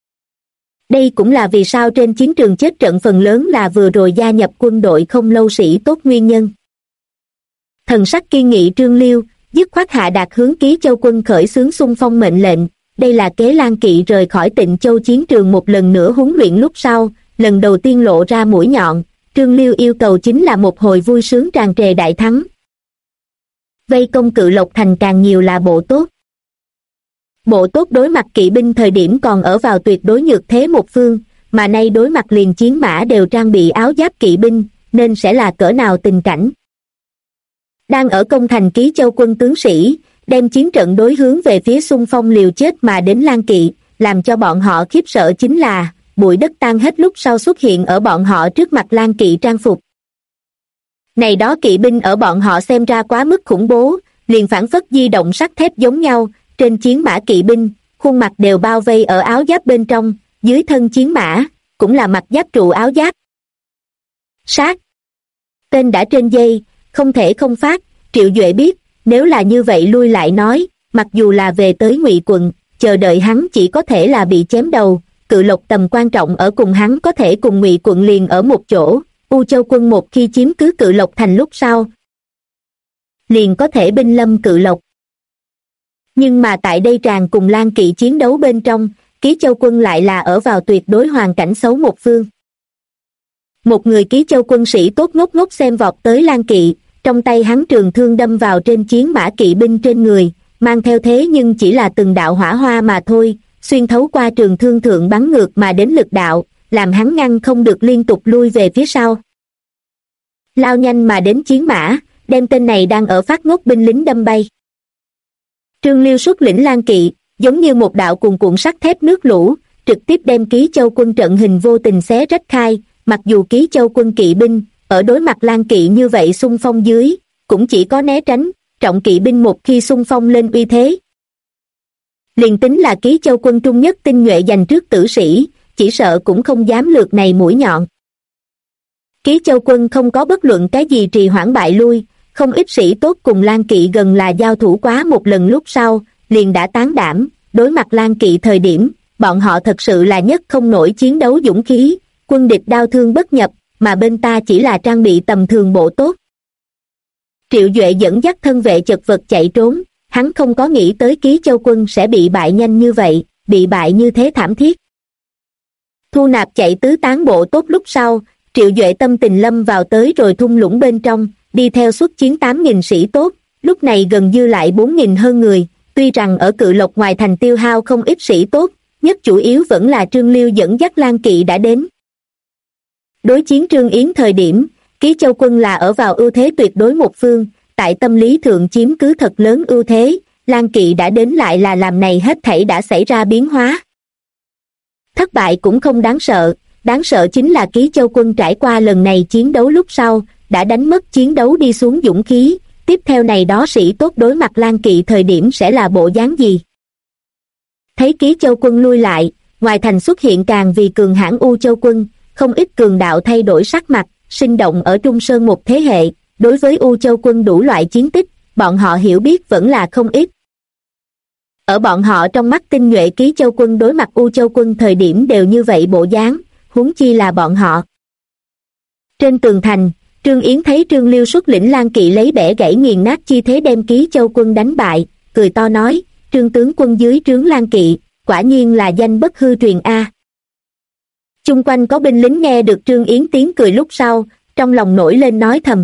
Đây cũng là vì sao trên chiến trường chết trận phần lớn là vừa rồi gia nhập quân đội không lâu sĩ tốt nguyên nhân. Thần sắc kiên nghị Trương Liêu, dứt khoát hạ đạt hướng Ký Châu quân khởi xướng xung phong mệnh lệnh, đây là kế Lan Kỵ rời khỏi Tịnh Châu chiến trường một lần nữa huấn luyện lúc sau, lần đầu tiên lộ ra mũi nhọn, Trương Liêu yêu cầu chính là một hồi vui sướng tràn trề đại thắng. Vây công Cự Lộc thành càng nhiều là bộ tốt. Bộ tốt đối mặt kỵ binh thời điểm còn ở vào tuyệt đối nhược thế một phương, mà nay đối mặt liền chiến mã đều trang bị áo giáp kỵ binh, nên sẽ là cỡ nào tình cảnh. Đang ở công thành Ký Châu quân tướng sĩ, đem chiến trận đối hướng về phía xung phong liều chết mà đến Lan Kỵ, làm cho bọn họ khiếp sợ chính là, bụi đất tan hết lúc sau xuất hiện ở bọn họ trước mặt Lan Kỵ trang phục. Này đó kỵ binh ở bọn họ xem ra quá mức khủng bố, liền phảng phất di động sắt thép giống nhau, trên chiến mã kỵ binh, khuôn mặt đều bao vây ở áo giáp bên trong, dưới thân chiến mã, cũng là mặt giáp trụ áo giáp. Sát! Tên đã trên dây, không thể không phát, Triệu Duệ biết, nếu là như vậy lui lại nói, mặc dù là về tới Ngụy quận, chờ đợi hắn chỉ có thể là bị chém đầu, Cự Lộc tầm quan trọng ở cùng hắn có thể cùng Ngụy quận liền ở một chỗ, U Châu quân một khi chiếm cứ Cự Lộc thành lúc sau, liền có thể binh lâm Cự Lộc. Nhưng mà tại đây tràn cùng Lan Kỵ chiến đấu bên trong, Ký Châu quân lại là ở vào tuyệt đối hoàn cảnh xấu một phương. Một người Ký Châu quân sĩ tốt ngốc ngốc xem vọt tới Lan Kỵ, trong tay hắn trường thương đâm vào trên chiến mã kỵ binh trên người, mang theo thế nhưng chỉ là từng đạo hỏa hoa mà thôi, xuyên thấu qua trường thương thượng bắn ngược mà đến lực đạo, làm hắn ngăn không được liên tục lui về phía sau. Lao nhanh mà đến chiến mã, đem tên này đang ở phát ngốc binh lính đâm bay. Trương Liêu xuất lĩnh Lan Kỵ, giống như một đạo cuồn cuộn sắt thép nước lũ, trực tiếp đem Ký Châu quân trận hình vô tình xé rách khai, mặc dù Ký Châu quân kỵ binh, ở đối mặt Lan Kỵ như vậy xung phong dưới, cũng chỉ có né tránh, trọng kỵ binh một khi xung phong lên uy thế. Liền tính là Ký Châu quân trung nhất tinh nhuệ dành trước tử sĩ, chỉ sợ cũng không dám lượt này mũi nhọn. Ký Châu quân không có bất luận cái gì trì hoãn bại lui, không ít sĩ tốt cùng Lan Kỵ gần là giao thủ quá một lần lúc sau, liền đã tán đảm, đối mặt Lan Kỵ thời điểm, bọn họ thật sự là nhất không nổi chiến đấu dũng khí, quân địch đao thương bất nhập, mà bên ta chỉ là trang bị tầm thường bộ tốt. Triệu Duệ dẫn dắt thân vệ chật vật chạy trốn, hắn không có nghĩ tới Ký Châu quân sẽ bị bại nhanh như vậy, bị bại như thế thảm thiết. Thu nạp chạy tứ tán bộ tốt lúc sau, Triệu Duệ tâm tình lâm vào tới rồi thung lũng bên trong, đi theo xuất chiến 8.000 sĩ tốt, lúc này gần dư lại 4.000 hơn người, tuy rằng ở Cự Lộc ngoài thành tiêu hao không ít sĩ tốt, nhất chủ yếu vẫn là Trương Liêu dẫn dắt Lan Kỵ đã đến. Đối chiến Trương Yến thời điểm, Ký Châu quân là ở vào ưu thế tuyệt đối một phương, tại tâm lý thượng chiếm cứ thật lớn ưu thế, Lan Kỵ đã đến lại là làm này hết thảy đã xảy ra biến hóa. Thất bại cũng không đáng sợ chính là Ký Châu quân trải qua lần này chiến đấu lúc sau, đã đánh mất chiến đấu đi xuống dũng khí, tiếp theo này đó sĩ tốt đối mặt Lan Kỵ thời điểm sẽ là bộ dáng gì. Thấy Ký Châu quân lui lại, ngoài thành xuất hiện càng vì cường hãn U Châu quân, không ít cường đạo thay đổi sắc mặt, sinh động ở Trung Sơn một thế hệ, đối với U Châu quân đủ loại chiến tích, bọn họ hiểu biết vẫn là không ít. Ở bọn họ trong mắt tinh nhuệ Ký Châu quân đối mặt U Châu quân thời điểm đều như vậy bộ dáng, huống chi là bọn họ. Trên tường thành, Trương Yến thấy Trương Liêu xuất lĩnh Lang Kỵ lấy bẻ gãy nghiền nát chi thế đem Ký Châu quân đánh bại, cười to nói, Trương tướng quân dưới trướng Lang Kỵ, quả nhiên là danh bất hư truyền a. Chung quanh có binh lính nghe được Trương Yến tiếng cười lúc sau, trong lòng nổi lên nói thầm.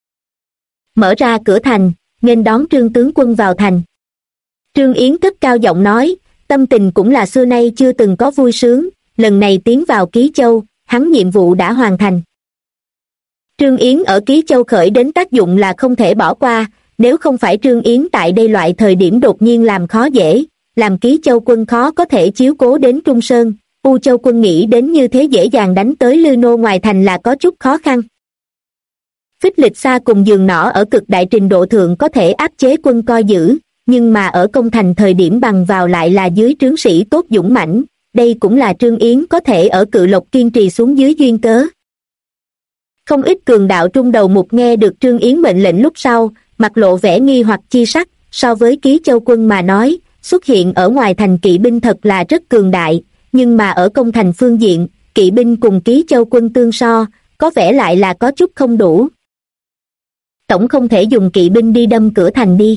Mở ra cửa thành, nghênh đón Trương tướng quân vào thành. Trương Yến cất cao giọng nói, tâm tình cũng là xưa nay chưa từng có vui sướng, lần này tiến vào Ký Châu, hắn nhiệm vụ đã hoàn thành. Trương Yến ở Ký Châu khởi đến tác dụng là không thể bỏ qua, nếu không phải Trương Yến tại đây loại thời điểm đột nhiên làm khó dễ, làm Ký Châu quân khó có thể chiếu cố đến Trung Sơn, U Châu quân nghĩ đến như thế dễ dàng đánh tới Lư Nô ngoài thành là có chút khó khăn. Phích Lịch Sa cùng Giường Nỏ ở cực đại trình độ thượng có thể áp chế quân coi giữ, nhưng mà ở công thành thời điểm bằng vào lại là dưới trướng sĩ tốt dũng mãnh, đây cũng là Trương Yến có thể ở Cự Lộc kiên trì xuống dưới duyên cớ. Không ít cường đạo trung đầu mục nghe được Trương Yến mệnh lệnh lúc sau, mặt lộ vẻ nghi hoặc chi sắc, so với Ký Châu quân mà nói, xuất hiện ở ngoài thành kỵ binh thật là rất cường đại, nhưng mà ở công thành phương diện, kỵ binh cùng Ký Châu quân tương so, có vẻ lại là có chút không đủ. Tổng không thể dùng kỵ binh đi đâm cửa thành đi.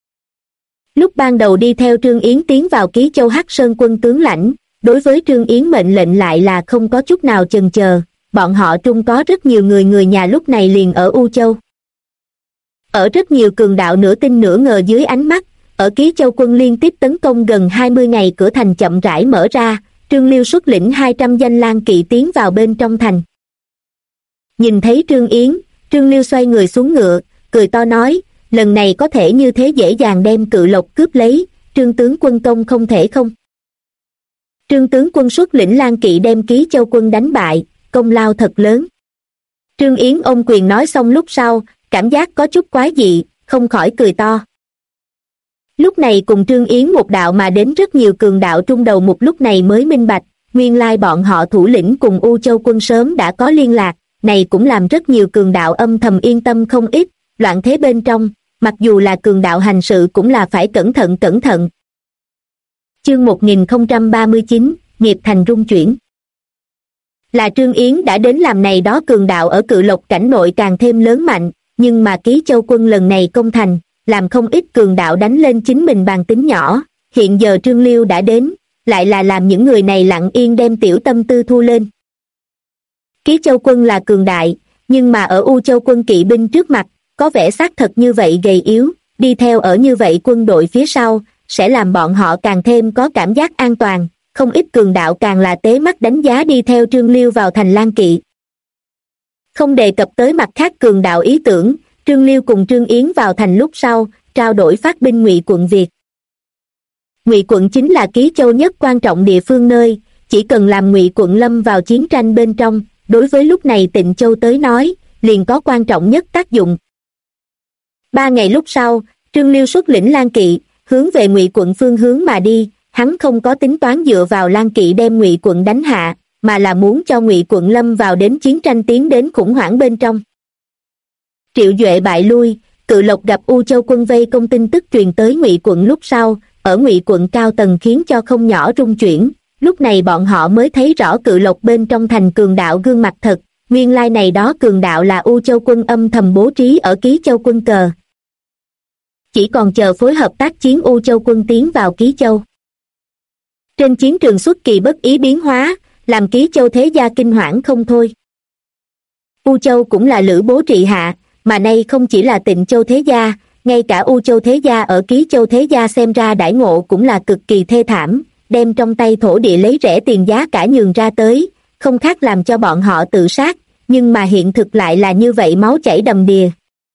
Lúc ban đầu đi theo Trương Yến tiến vào Ký Châu Hắc Sơn quân tướng lãnh, đối với Trương Yến mệnh lệnh lại là không có chút nào chần chờ, bọn họ trung có rất nhiều người nhà lúc này liền ở U Châu. Ở rất nhiều cường đạo nửa tin nửa ngờ dưới ánh mắt, ở Ký Châu quân liên tiếp tấn công gần 20 ngày cửa thành chậm rãi mở ra, Trương Liêu xuất lĩnh 200 danh Lang Kỵ tiến vào bên trong thành. Nhìn thấy Trương Yến, Trương Liêu xoay người xuống ngựa, cười to nói, lần này có thể như thế dễ dàng đem Cự Lộc cướp lấy, Trương tướng quân công không thể không. Trương tướng quân xuất lĩnh Lang Kỵ đem Ký Châu quân đánh bại, công lao thật lớn. Trương Yến ôm quyền nói xong lúc sau, cảm giác có chút quái dị, không khỏi cười to. Lúc này cùng Trương Yến một đạo mà đến rất nhiều cường đạo trung đầu một lúc này mới minh bạch, nguyên lai bọn họ thủ lĩnh cùng U Châu quân sớm đã có liên lạc, này cũng làm rất nhiều cường đạo âm thầm yên tâm không ít, loạn thế bên trong, mặc dù là cường đạo hành sự cũng là phải cẩn thận. Chương 1039, nghiệp thành rung chuyển. Là Trương Yến đã đến làm này đó cường đạo ở Cự Lộc cảnh nội càng thêm lớn mạnh, nhưng mà Ký Châu quân lần này công thành, làm không ít cường đạo đánh lên chính mình bàn tính nhỏ, hiện giờ Trương Liêu đã đến, lại là làm những người này lặng yên đem tiểu tâm tư thu lên. Ký Châu quân là cường đại, nhưng mà ở U Châu quân kỵ binh trước mặt, có vẻ xác thật như vậy gầy yếu, đi theo ở như vậy quân đội phía sau, sẽ làm bọn họ càng thêm có cảm giác an toàn, không ít cường đạo càng là tế mắt đánh giá đi theo Trương Liêu vào thành Lang Kỵ. Không đề cập tới mặt khác cường đạo ý tưởng, Trương Liêu cùng Trương Yến vào thành lúc sau, trao đổi phát binh Ngụy quận Việt. Ngụy quận chính là Ký Châu nhất quan trọng địa phương nơi, chỉ cần làm Ngụy quận lâm vào chiến tranh bên trong, đối với lúc này Tịnh Châu tới nói, liền có quan trọng nhất tác dụng. 3 ngày lúc sau, Trương Liêu xuất lĩnh Lang Kỵ, hướng về Ngụy quận phương hướng mà đi, hắn không có tính toán dựa vào Lang Kỵ đem Ngụy quận đánh hạ, mà là muốn cho Ngụy quận lâm vào đến chiến tranh tiến đến khủng hoảng bên trong. Triệu Duệ bại lui, Cự Lộc gặp U Châu quân vây công tin tức truyền tới Ngụy quận lúc sau, ở Ngụy quận cao tầng khiến cho không nhỏ rung chuyển, lúc này bọn họ mới thấy rõ Cự Lộc bên trong thành cường đạo gương mặt thật, nguyên lai này đó cường đạo là U Châu quân âm thầm bố trí ở Ký Châu quân cờ. Chỉ còn chờ phối hợp tác chiến U Châu quân tiến vào Ký Châu. Trên chiến trường xuất kỳ bất ý biến hóa, làm Ký Châu thế gia kinh hoảng không thôi. U Châu cũng là Lữ bố trị hạ, mà nay không chỉ là Tịnh Châu thế gia, ngay cả U Châu thế gia ở Ký Châu thế gia xem ra đãi ngộ cũng là cực kỳ thê thảm, đem trong tay thổ địa lấy rẻ tiền giá cả nhường ra tới, không khác làm cho bọn họ tự sát, nhưng mà hiện thực lại là như vậy máu chảy đầm đìa.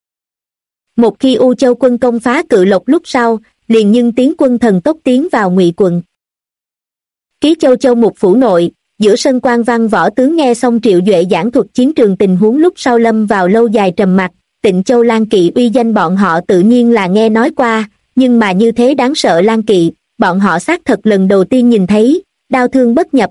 Một khi U Châu quân công phá Cự Lộc lúc sau, liền nhưng tiến quân thần tốc tiến vào Ngụy quận. Ký Châu Châu Mục phủ nội, giữa sân quan văn võ tướng nghe xong Triệu Duệ giảng thuật chiến trường tình huống lúc sau lâm vào lâu dài trầm mặc. Tịnh Châu Lang Kỵ uy danh bọn họ tự nhiên là nghe nói qua, nhưng mà như thế đáng sợ Lang Kỵ, bọn họ xác thật lần đầu tiên nhìn thấy, đau thương bất nhập.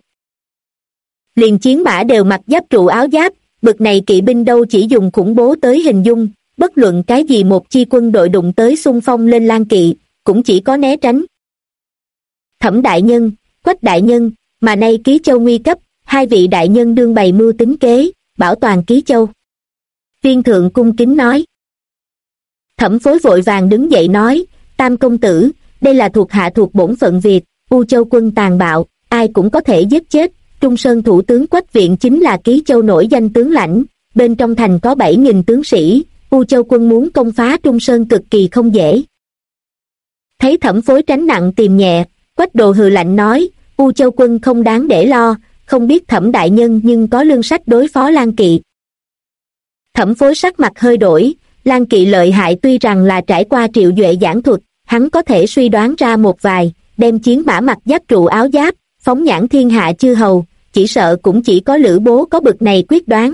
Liền chiến mã đều mặc giáp trụ áo giáp, bực này kỵ binh đâu chỉ dùng khủng bố tới hình dung, bất luận cái gì một chi quân đội đụng tới xung phong lên Lan Kỵ, cũng chỉ có né tránh. Thẩm đại nhân, Quách đại nhân, mà nay Ký Châu nguy cấp, hai vị đại nhân đương bày mưu tính kế, bảo toàn Ký Châu. Viên thượng cung kính nói. Thẩm Phối vội vàng đứng dậy nói, Tam công tử, đây là thuộc hạ thuộc bổn phận việc, U Châu quân tàn bạo, ai cũng có thể giết chết. Trung Sơn thủ tướng Quách Viện chính là Ký Châu nổi danh tướng lãnh, bên trong thành có 7.000 tướng sĩ, U Châu quân muốn công phá Trung Sơn cực kỳ không dễ. Thấy Thẩm Phối tránh nặng tìm nhẹ, Quách Đồ hừ lạnh nói, U Châu quân không đáng để lo, không biết Thẩm đại nhân nhưng có lương sách đối phó Lan Kỵ. Thẩm Phối sắc mặt hơi đổi, Lan Kỵ lợi hại tuy rằng là trải qua Triệu Duệ giảng thuật, hắn có thể suy đoán ra một vài, đem chiến mã mặc giáp trụ áo giáp, phóng nhãn thiên hạ chư hầu, chỉ sợ cũng chỉ có Lữ Bố có bực này quyết đoán.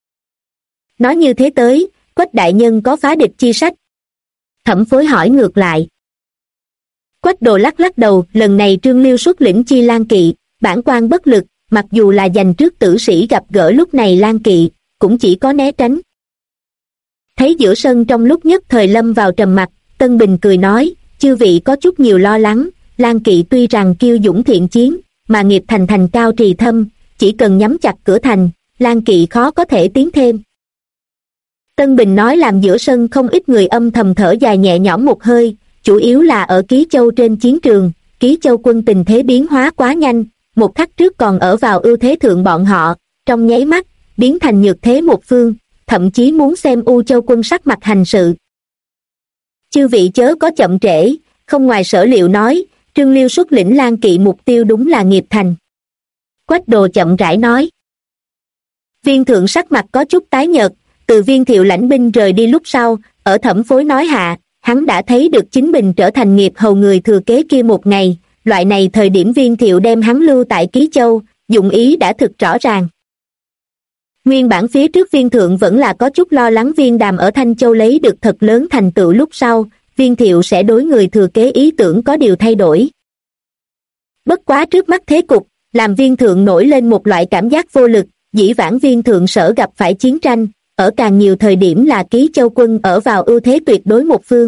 Nói như thế tới, Quách đại nhân có phá địch chi sách? Thẩm Phối hỏi ngược lại. Quách Đồ lắc lắc đầu, lần này Trương Liêu xuất lĩnh chi Lan Kỵ, bản quan bất lực, mặc dù là dành trước tử sĩ gặp gỡ lúc này Lan Kỵ, cũng chỉ có né tránh. Thấy giữa sân trong lúc nhất thời lâm vào trầm mặc, Tân Bình cười nói, chư vị có chút nhiều lo lắng, Lan Kỵ tuy rằng kiêu dũng thiện chiến, mà nghiệp thành thành cao trì thâm, chỉ cần nhắm chặt cửa thành, Lan Kỵ khó có thể tiến thêm. Tân Bình nói làm giữa sân không ít người âm thầm thở dài nhẹ nhõm một hơi, chủ yếu là ở Ký Châu trên chiến trường, Ký Châu quân tình thế biến hóa quá nhanh, một khắc trước còn ở vào ưu thế thượng bọn họ, trong nháy mắt, biến thành nhược thế một phương, thậm chí muốn xem U Châu quân sắc mặt hành sự. Chư vị chớ có chậm trễ, không ngoài sở liệu nói, Trương Liêu xuất lĩnh Lan Kỵ mục tiêu đúng là nghiệp thành. Quách Đồ chậm rãi nói. Viên thượng sắc mặt có chút tái nhợt, từ Viên Thiệu lãnh binh rời đi lúc sau, ở Thẩm Phối nói hạ, hắn đã thấy được chính mình trở thành nghiệp hầu người thừa kế kia một ngày, loại này thời điểm Viên Thiệu đem hắn lưu tại Ký Châu, dụng ý đã thực rõ ràng. Nguyên bản phía trước Viên thượng vẫn là có chút lo lắng Viên Đàm ở Thanh Châu lấy được thật lớn thành tựu lúc sau, Viên Thiệu sẽ đối người thừa kế ý tưởng có điều thay đổi. Bất quá trước mắt thế cục, làm Viên thượng nổi lên một loại cảm giác vô lực, dĩ vãng Viên thượng sở gặp phải chiến tranh, ở càng nhiều thời điểm là Ký Châu quân ở vào ưu thế tuyệt đối một phương.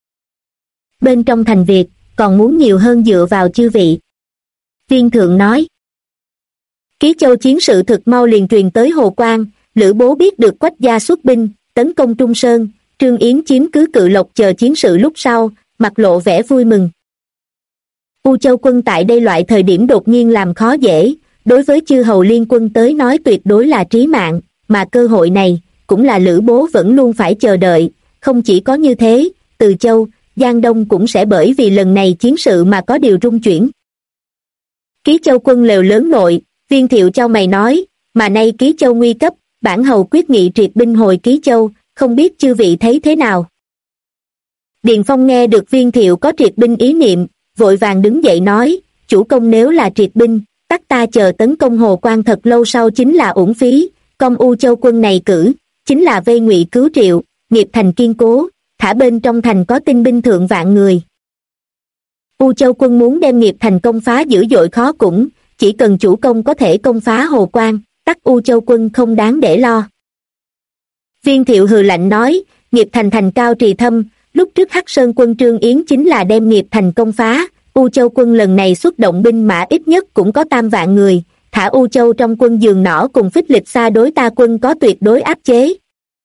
Bên trong thành Việt, còn muốn nhiều hơn dựa vào chư vị. Viên thượng nói. Ký Châu chiến sự thực mau liền truyền tới Hồ Quang, Lữ Bố biết được Quách gia xuất binh, tấn công Trung Sơn, Trương Yến chiếm cứ Cự Lộc chờ chiến sự lúc sau, mặt lộ vẻ vui mừng. U Châu quân tại đây loại thời điểm đột nhiên làm khó dễ, đối với chư hầu liên quân tới nói tuyệt đối là trí mạng, mà cơ hội này, cũng là Lữ Bố vẫn luôn phải chờ đợi, không chỉ có như thế, Từ Châu, Giang Đông cũng sẽ bởi vì lần này chiến sự mà có điều rung chuyển. Ký Châu quân lều lớn nội, Viên Thiệu chau mày nói, mà nay Ký Châu nguy cấp, bản hầu quyết nghị triệt binh hồi Ký Châu, không biết chư vị thấy thế nào. Điền Phong nghe được Viên Thiệu có triệt binh ý niệm, vội vàng đứng dậy nói, chủ công nếu là triệt binh, tắc ta chờ tấn công Hồ Quang thật lâu sau chính là uổng phí, công U Châu quân này cử, chính là vây ngụy cứu Triệu, nghiệp thành kiên cố, thả bên trong thành có tinh binh thượng vạn người. U Châu quân muốn đem nghiệp thành công phá dữ dội khó cũng, chỉ cần chủ công có thể công phá Hồ Quang, tắc U Châu quân không đáng để lo. Viên Thiệu hừ lạnh nói, nghiệp thành thành cao trì thâm, lúc trước Hắc Sơn quân Trương Yến chính là đem nghiệp thành công phá, U Châu quân lần này xuất động binh mã ít nhất cũng có 3 vạn người, thả U Châu trong quân giường nỏ cùng phích lịch xa đối ta quân có tuyệt đối áp chế.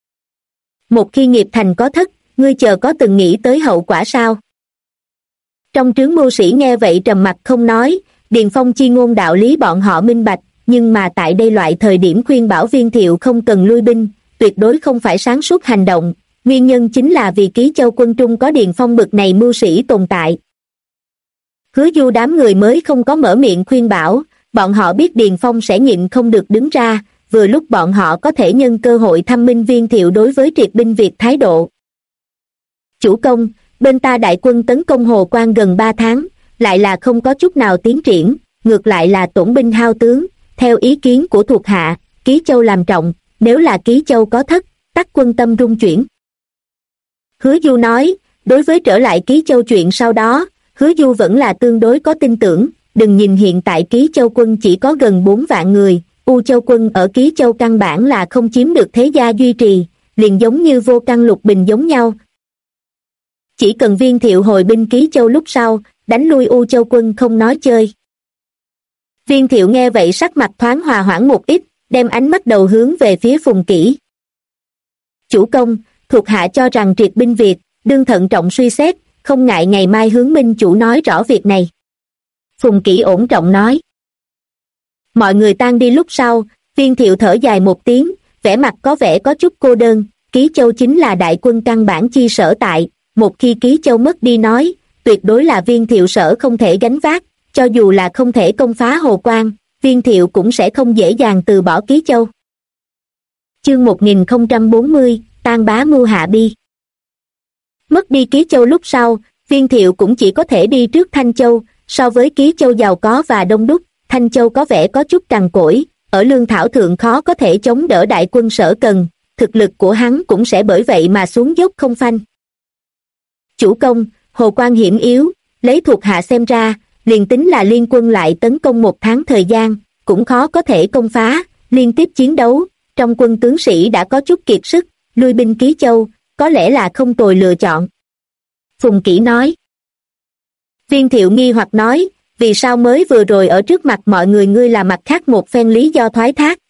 Một khi nghiệp thành có thất, ngươi chờ có từng nghĩ tới hậu quả sao? Trong trướng mưu sĩ nghe vậy trầm mặc không nói, Điền Phong chi ngôn đạo lý bọn họ minh bạch, nhưng mà tại đây loại thời điểm khuyên bảo Viên Thiệu không cần lui binh, tuyệt đối không phải sáng suốt hành động, nguyên nhân chính là vì Ký Châu quân trung có Điền Phong bực này mưu sĩ tồn tại. Hứa Du đám người mới không có mở miệng khuyên bảo, bọn họ biết Điền Phong sẽ nhịn không được đứng ra, vừa lúc bọn họ có thể nhân cơ hội thăm minh Viên Thiệu đối với triệt binh việc thái độ. Chủ công, bên ta đại quân tấn công Hồ Quang gần 3 tháng, lại là không có chút nào tiến triển, ngược lại là tổn binh hao tướng, theo ý kiến của thuộc hạ, Ký Châu làm trọng, nếu là Ký Châu có thất, tắc quân tâm rung chuyển. Hứa Du nói, đối với trở lại Ký Châu chuyện sau đó, Hứa Du vẫn là tương đối có tin tưởng, đừng nhìn hiện tại Ký Châu quân chỉ có gần 4 vạn người, U Châu quân ở Ký Châu căn bản là không chiếm được thế gia duy trì, liền giống như vô căn lục bình giống nhau. Chỉ cần Viên Thiệu hồi binh Ký Châu lúc sau, đánh lui U Châu quân không nói chơi. Viên Thiệu nghe vậy sắc mặt thoáng hòa hoãn một ít, đem ánh mắt đầu hướng về phía Phùng Kỷ. Chủ công, thuộc hạ cho rằng triệt binh việc, đương thận trọng suy xét, không ngại ngày mai hướng minh chủ nói rõ việc này. Phùng Kỷ ổn trọng nói. Mọi người tan đi lúc sau, Viên Thiệu thở dài một tiếng, vẻ mặt có vẻ có chút cô đơn. Ký Châu chính là đại quân căn bản chi sở tại, một khi Ký Châu mất đi nói, tuyệt đối là Viên Thiệu sở không thể gánh vác, cho dù là không thể công phá Hồ Quan, Viên Thiệu cũng sẽ không dễ dàng từ bỏ Ký Châu. Chương 1040, Tang Bá mưu hạ bi. Mất đi Ký Châu lúc sau, Viên Thiệu cũng chỉ có thể đi trước Thanh Châu. So với Ký Châu giàu có và đông đúc, Thanh Châu có vẻ có chút cằn cỗi, ở lương thảo thượng khó có thể chống đỡ đại quân Sở Cần, thực lực của hắn cũng sẽ bởi vậy mà xuống dốc không phanh. Chủ công, Hồ Quan hiểm yếu, lấy thuộc hạ xem ra, liền tính là liên quân lại tấn công 1 tháng thời gian, cũng khó có thể công phá. Liên tiếp chiến đấu, trong quân tướng sĩ đã có chút kiệt sức, lui binh Ký Châu, có lẽ là không tồi lựa chọn. Phùng Kỷ nói. Viên Thiệu nghi hoặc nói, vì sao mới vừa rồi ở trước mặt mọi người ngươi là mặt khác một phen lý do thoái thác?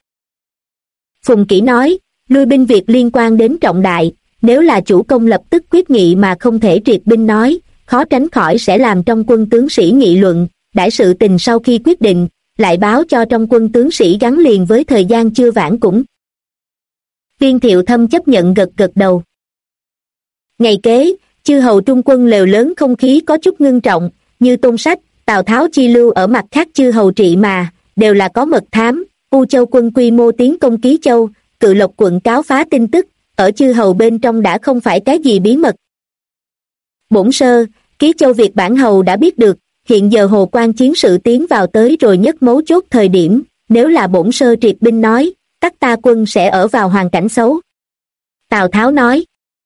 Phùng Kỷ nói, lui binh việc liên quan đến trọng đại, nếu là chủ công lập tức quyết nghị mà không thể triệt binh nói, khó tránh khỏi sẽ làm trong quân tướng sĩ nghị luận, đãi sự tình sau khi quyết định, lại báo cho trong quân tướng sĩ gắn liền với thời gian chưa vãn cũng. Viên Thiệu thâm chấp nhận gật gật đầu. Ngày kế, chư hầu trung quân lều lớn không khí có chút ngưng trọng, như Tôn Sách, Tào Tháo chi lưu ở mặt khác chư hầu trị mà, đều là có mật thám. U Châu quân quy mô tiến công Ký Châu, Cự Lộc quận cáo phá tin tức, ở chư hầu bên trong đã không phải cái gì bí mật. Bổn sơ, Ký Châu Việt bản hầu đã biết được, hiện giờ Hồ Quan chiến sự tiến vào tới rồi nhất mấu chốt thời điểm, nếu là bổn sơ triệt binh nói, các ta quân sẽ ở vào hoàn cảnh xấu. Tào Tháo nói.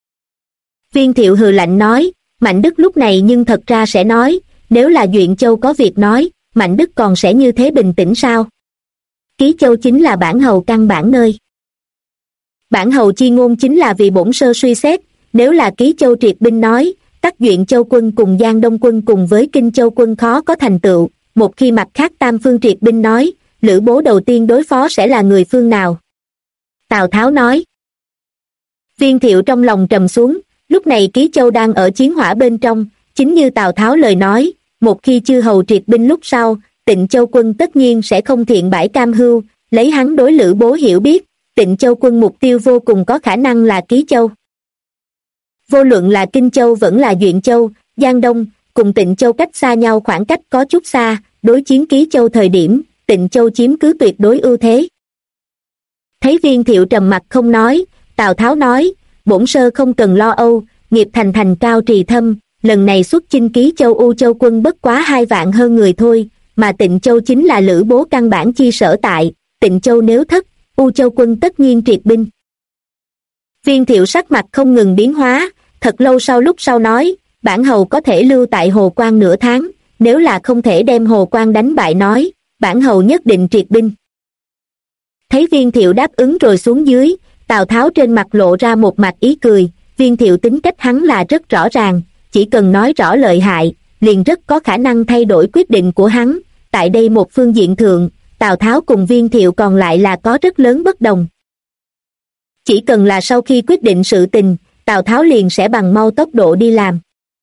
Viên Thiệu hừ lạnh nói, Mạnh Đức lúc này nhưng thật ra sẽ nói, nếu là Duyện Châu có việc nói, Mạnh Đức còn sẽ như thế bình tĩnh sao? Ký Châu chính là bản hầu căn bản nơi. Bản hầu chi ngôn chính là vì bổn sơ suy xét, nếu là Ký Châu triệt binh nói, các Duyện Châu quân cùng Giang Đông quân cùng với Kinh Châu quân khó có thành tựu, một khi mặt khác tam phương triệt binh nói, Lữ Bố đầu tiên đối phó sẽ là người phương nào? Tào Tháo nói. Viên Thiệu trong lòng trầm xuống, lúc này Ký Châu đang ở chiến hỏa bên trong, chính như Tào Tháo lời nói, một khi chư hầu triệt binh lúc sau, Tịnh Châu quân tất nhiên sẽ không thiện bãi cam hưu, lấy hắn đối Lữ Bố hiểu biết, Tịnh Châu quân mục tiêu vô cùng có khả năng là Ký Châu. Vô luận là Kinh Châu vẫn là Duyện Châu, Giang Đông, cùng Tịnh Châu cách xa nhau khoảng cách có chút xa, đối chiến Ký Châu thời điểm, Tịnh Châu chiếm cứ tuyệt đối ưu thế. Thấy Viên Thiệu trầm mặt không nói, Tào Tháo nói, bổn sơ không cần lo âu, nghiệp thành thành cao trì thâm, lần này xuất chinh Ký Châu U Châu quân bất quá 2 vạn hơn người thôi, mà Tịnh Châu chính là Lữ Bố căn bản chi sở tại, Tịnh Châu nếu thất, U Châu quân tất nhiên triệt binh. Viên Thiệu sắc mặt không ngừng biến hóa, thật lâu sau lúc sau nói, bản hầu có thể lưu tại Hồ Quan nửa tháng, nếu là không thể đem Hồ Quan đánh bại nói, bản hầu nhất định triệt binh. Thấy Viên Thiệu đáp ứng rồi xuống dưới, Tào Tháo trên mặt lộ ra một mặt ý cười, Viên Thiệu tính cách hắn là rất rõ ràng, chỉ cần nói rõ lợi hại, liền rất có khả năng thay đổi quyết định của hắn. Tại đây một phương diện thượng, Tào Tháo cùng Viên Thiệu còn lại là có rất lớn bất đồng. Chỉ cần là sau khi quyết định sự tình, Tào Tháo liền sẽ bằng mau tốc độ đi làm.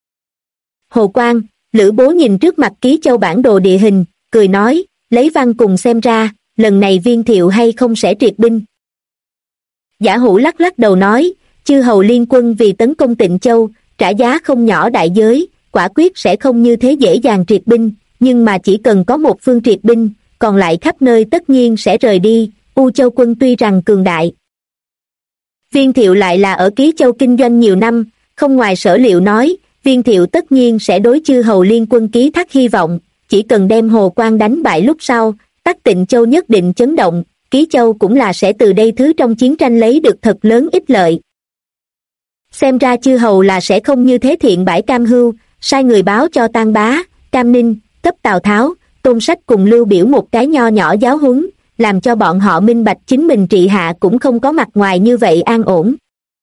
Hồ Quan, Lữ Bố nhìn trước mặt Ký Châu bản đồ địa hình, cười nói, lấy văn cùng xem ra, lần này Viên Thiệu hay không sẽ triệt binh. Giả Hữu lắc lắc đầu nói, chư hầu liên quân vì tấn công Tịnh Châu, trả giá không nhỏ đại giới, quả quyết sẽ không như thế dễ dàng triệt binh, nhưng mà chỉ cần có một phương triệt binh, còn lại khắp nơi tất nhiên sẽ rời đi. U Châu quân tuy rằng cường đại, Viên Thiệu lại là ở Ký Châu kinh doanh nhiều năm, không ngoài sở liệu nói, Viên Thiệu tất nhiên sẽ đối chư hầu liên quân ký thác hy vọng, chỉ cần đem Hồ Quan đánh bại lúc sau, tất Tịnh Châu nhất định chấn động, Ký Châu cũng là sẽ từ đây thứ trong chiến tranh lấy được thật lớn ích lợi. Xem ra chư hầu là sẽ không như thế thiện bãi cam hưu, sai người báo cho Tang Bá, Cam Ninh, cấp Tào Tháo, Tôn Sách cùng Lưu Biểu một cái nho nhỏ giáo huấn, làm cho bọn họ minh bạch chính mình trị hạ cũng không có mặt ngoài như vậy an ổn.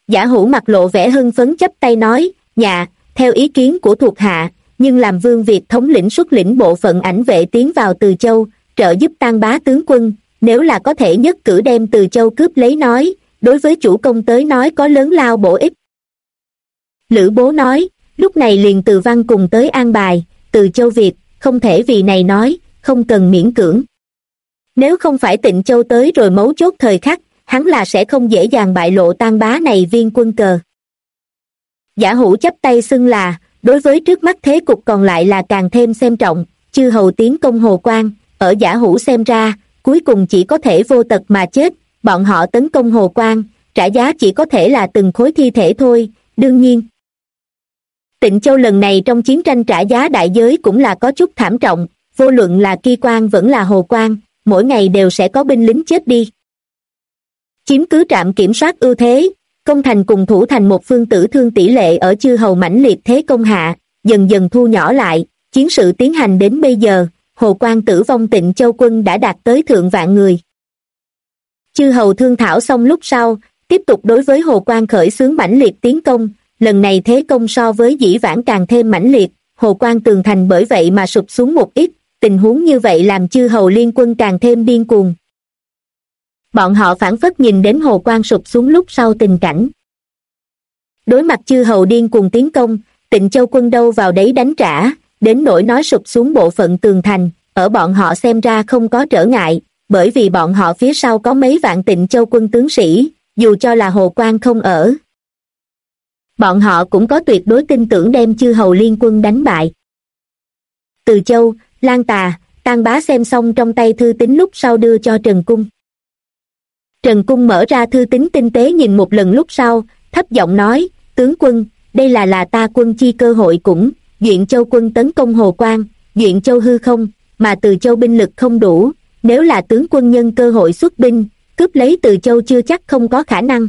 Giả Hủ mặt lộ vẻ hưng phấn chắp tay nói, dạ, theo ý kiến của thuộc hạ, nhưng làm Vương Việt thống lĩnh xuất lĩnh bộ phận ảnh vệ tiến vào Từ Châu, trợ giúp Tang Bá tướng quân, nếu là có thể nhất cử đem Từ Châu cướp lấy nói, đối với chủ công tới nói có lớn lao bổ ích. Lữ Bố nói, lúc này liền Từ Văn cùng tới an bài, Từ Châu việc, không thể vì này nói, không cần miễn cưỡng. Nếu không phải Tịnh Châu tới rồi mấu chốt thời khắc, hắn là sẽ không dễ dàng bại lộ Tang Bá này viên quân cờ. Giả Hủ chắp tay xưng là, đối với trước mắt thế cục còn lại là càng thêm xem trọng, chư hầu tiến công Hồ Quan, ở Giả Hủ xem ra, cuối cùng chỉ có thể vô tật mà chết, bọn họ tấn công Hồ Quan, trả giá chỉ có thể là từng khối thi thể thôi, đương nhiên. Tịnh Châu lần này trong chiến tranh trả giá đại giới cũng là có chút thảm trọng, vô luận là Ki Quan vẫn là Hồ Quan, mỗi ngày đều sẽ có binh lính chết đi. Chiếm cứ trạm kiểm soát ưu thế, công thành cùng thủ thành một phương tử thương tỷ lệ ở chư hầu mãnh liệt thế công hạ, dần dần thu nhỏ lại, chiến sự tiến hành đến bây giờ, Hồ Quan tử vong Tịnh Châu quân đã đạt tới thượng vạn người. Chư hầu thương thảo xong lúc sau, tiếp tục đối với Hồ Quan khởi xướng mãnh liệt tiến công, lần này thế công so với dĩ vãng càng thêm mãnh liệt, Hồ Quan tường thành bởi vậy mà sụp xuống một ít, tình huống như vậy làm chư hầu liên quân càng thêm điên cuồng. Bọn họ phảng phất nhìn đến Hồ Quan sụp xuống lúc sau tình cảnh. Đối mặt chư hầu điên cuồng tiến công, Tịnh Châu quân đâu vào đấy đánh trả, đến nỗi nói sụp xuống bộ phận tường thành, ở bọn họ xem ra không có trở ngại, bởi vì bọn họ phía sau có mấy vạn Tịnh Châu quân tướng sĩ, dù cho là Hồ Quan không ở. Bọn họ cũng có tuyệt đối tin tưởng đem chư hầu liên quân đánh bại. Từ Châu, Lan Tà, Tang Bá xem xong trong tay thư tín lúc sau đưa cho Trần Cung. Trần Cung mở ra thư tín tinh tế nhìn một lần lúc sau, thấp giọng nói, tướng quân, đây là ta quân chi cơ hội cũng, Duyện Châu quân tấn công Hồ Quan, Duyện Châu hư không, mà Từ Châu binh lực không đủ, nếu là tướng quân nhân cơ hội xuất binh, cướp lấy Từ Châu chưa chắc không có khả năng.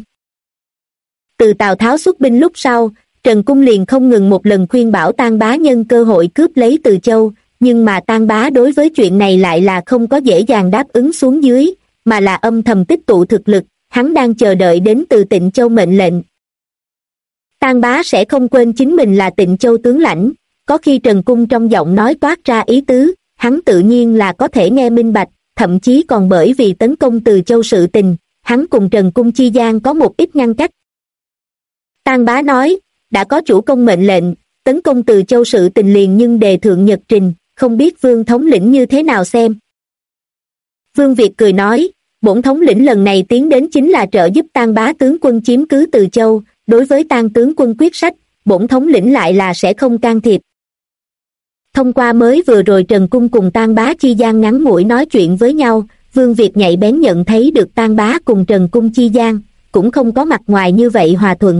Từ Tào Tháo xuất binh lúc sau, Trần Cung liền không ngừng một lần khuyên bảo Tang Bá nhân cơ hội cướp lấy Từ Châu, nhưng mà Tang Bá đối với chuyện này lại là không có dễ dàng đáp ứng xuống dưới, mà là âm thầm tích tụ thực lực, hắn đang chờ đợi đến từ Tịnh Châu mệnh lệnh. Tang Bá sẽ không quên chính mình là Tịnh Châu tướng lãnh, có khi Trần Cung trong giọng nói toát ra ý tứ, hắn tự nhiên là có thể nghe minh bạch, thậm chí còn bởi vì tấn công Từ Châu sự tình, hắn cùng Trần Cung chi gian có một ít ngăn cách. Tang Bá nói, đã có chủ công mệnh lệnh, tấn công Từ Châu sự tình liền nhưng đề thượng nhật trình, không biết Vương thống lĩnh như thế nào xem. Vương Việt cười nói, bổn thống lĩnh lần này tiến đến chính là trợ giúp Tang Bá tướng quân chiếm cứ Từ Châu, đối với Tang tướng quân quyết sách, bổn thống lĩnh lại là sẽ không can thiệp. Thông qua mới vừa rồi Trần Cung cùng Tang Bá chi gian ngắn ngủi nói chuyện với nhau, Vương Việt nhạy bén nhận thấy được Tang Bá cùng Trần Cung chi gian, cũng không có mặt ngoài như vậy hòa thuận.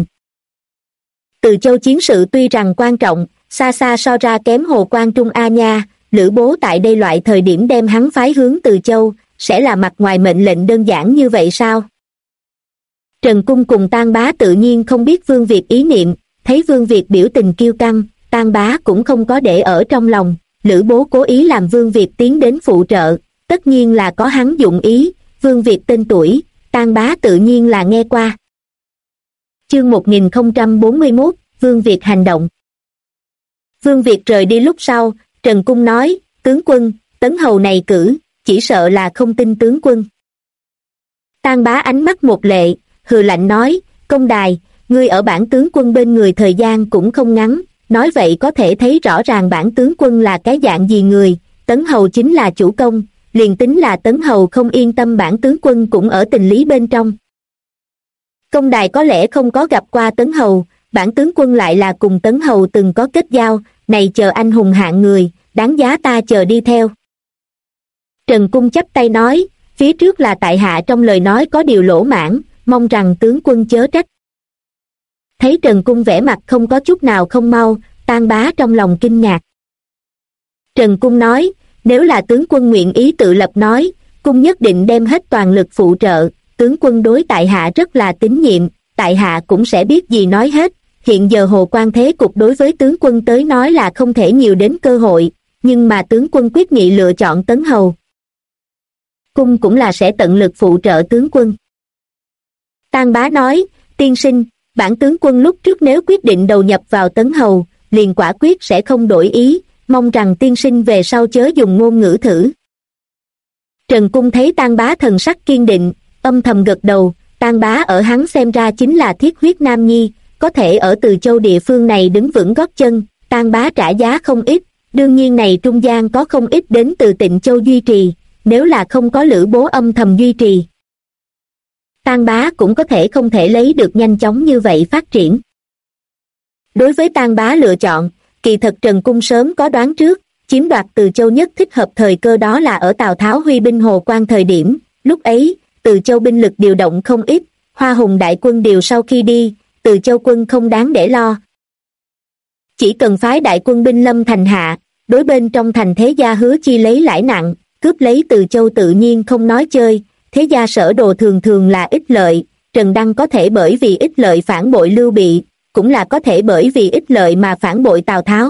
Từ Châu chiến sự tuy rằng quan trọng, xa xa so ra kém Hồ Quan Trung A nha, Lữ Bố tại đây loại thời điểm đem hắn phái hướng Từ Châu, sẽ là mặt ngoài mệnh lệnh đơn giản như vậy sao? Trần Cung cùng Tang Bá tự nhiên không biết Vương Việt ý niệm, thấy Vương Việt biểu tình kiêu căng, Tang Bá cũng không có để ở trong lòng, Lữ Bố cố ý làm Vương Việt tiến đến phụ trợ, tất nhiên là có hắn dụng ý, Vương Việt tên tuổi, Tang Bá tự nhiên là nghe qua. Chương 1041, Vương Việt hành động. Vương Việt rời đi lúc sau, Trần Cung nói, tướng quân, Tấn Hầu này cử, chỉ sợ là không tin tướng quân. Tang Bá ánh mắt một lệ, hừ lạnh nói, công đài, ngươi ở bản tướng quân bên người thời gian cũng không ngắn, nói vậy có thể thấy rõ ràng bản tướng quân là cái dạng gì người, Tấn Hầu chính là chủ công, liền tính là Tấn Hầu không yên tâm bản tướng quân cũng ở tình lý bên trong. Công đài có lẽ không có gặp qua Tấn Hầu, bản tướng quân lại là cùng Tấn Hầu từng có kết giao, này chờ anh hùng hạng người, đáng giá ta chờ đi theo. Trần Cung chắp tay nói, phía trước là tại hạ trong lời nói có điều lỗ mãn, mong rằng tướng quân chớ trách. Thấy Trần Cung vẻ mặt không có chút nào không mau, Tang Bá trong lòng kinh ngạc. Trần Cung nói, nếu là tướng quân nguyện ý tự lập nói, Cung nhất định đem hết toàn lực phụ trợ, tướng quân đối tại hạ rất là tín nhiệm, tại hạ cũng sẽ biết gì nói hết, hiện giờ Hồ Quan thế cục đối với tướng quân tới nói là không thể nhiều đến cơ hội, nhưng mà tướng quân quyết nghị lựa chọn Tấn Hầu. Cung cũng là sẽ tận lực phụ trợ tướng quân. Tang Bá nói, tiên sinh, Bản tướng quân lúc trước nếu quyết định đầu nhập vào Tấn Hầu, liền quả quyết sẽ không đổi ý, mong rằng tiên sinh về sau chớ dùng ngôn ngữ thử. Trần Cung thấy Tang Bá thần sắc kiên định, âm thầm gật đầu. Tang Bá ở hắn xem ra chính là thiết huyết nam nhi, có thể ở Từ Châu địa phương này đứng vững gót chân. Tang Bá trả giá không ít, đương nhiên này trung gian có không ít đến từ Tịnh Châu duy trì, nếu là không có Lữ Bố âm thầm duy trì, Tang Bá cũng có thể không thể lấy được nhanh chóng như vậy phát triển. Đối với Tang Bá lựa chọn, kỳ thật Trần Cung sớm có đoán trước, chiếm đoạt Từ Châu nhất thích hợp thời cơ đó là ở Tào Tháo huy binh Hồ Quan thời điểm, lúc ấy, Từ Châu binh lực điều động không ít, Hoa Hùng đại quân điều sau khi đi, Từ Châu quân không đáng để lo. Chỉ cần phái đại quân binh lâm thành hạ, đối bên trong thành thế gia Hứa Chi lấy lãi nặng, cướp lấy Từ Châu tự nhiên không nói chơi, thế gia Sở Đồ thường thường là ích lợi, Trần Đăng có thể bởi vì ích lợi phản bội Lưu Bị, cũng là có thể bởi vì ích lợi mà phản bội Tào Tháo.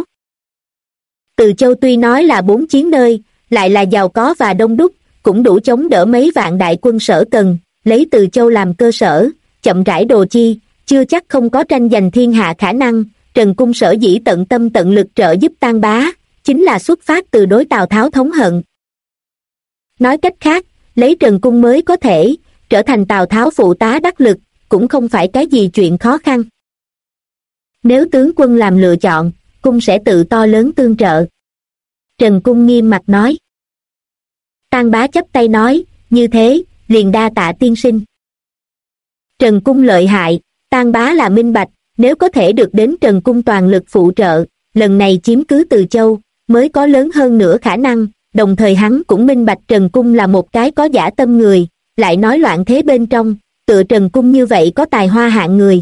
Từ Châu tuy nói là 4 chiến nơi, lại là giàu có và đông đúc, cũng đủ chống đỡ mấy vạn đại quân Sở cần, lấy Từ Châu làm cơ sở, chậm rãi đồ chi, chưa chắc không có tranh giành thiên hạ khả năng. Trần Cung sở dĩ tận tâm tận lực trợ giúp Tang Bá, chính là xuất phát từ đối Tào Tháo thống hận. Nói cách khác, lấy Trần Cung mới có thể trở thành Tào Tháo phụ tá đắc lực, cũng không phải cái gì chuyện khó khăn. Nếu tướng quân làm lựa chọn, Cung sẽ tự to lớn tương trợ. Trần Cung nghiêm mặt nói. Tang Bá chắp tay nói, như thế, liền đa tạ tiên sinh. Trần Cung lợi hại, Tang Bá là minh bạch, nếu có thể được đến Trần Cung toàn lực phụ trợ, lần này chiếm cứ Từ Châu, mới có lớn hơn nữa khả năng, đồng thời hắn cũng minh bạch Trần Cung là một cái có dã tâm người, lại nói loạn thế bên trong, tựa Trần Cung như vậy có tài hoa hạng người.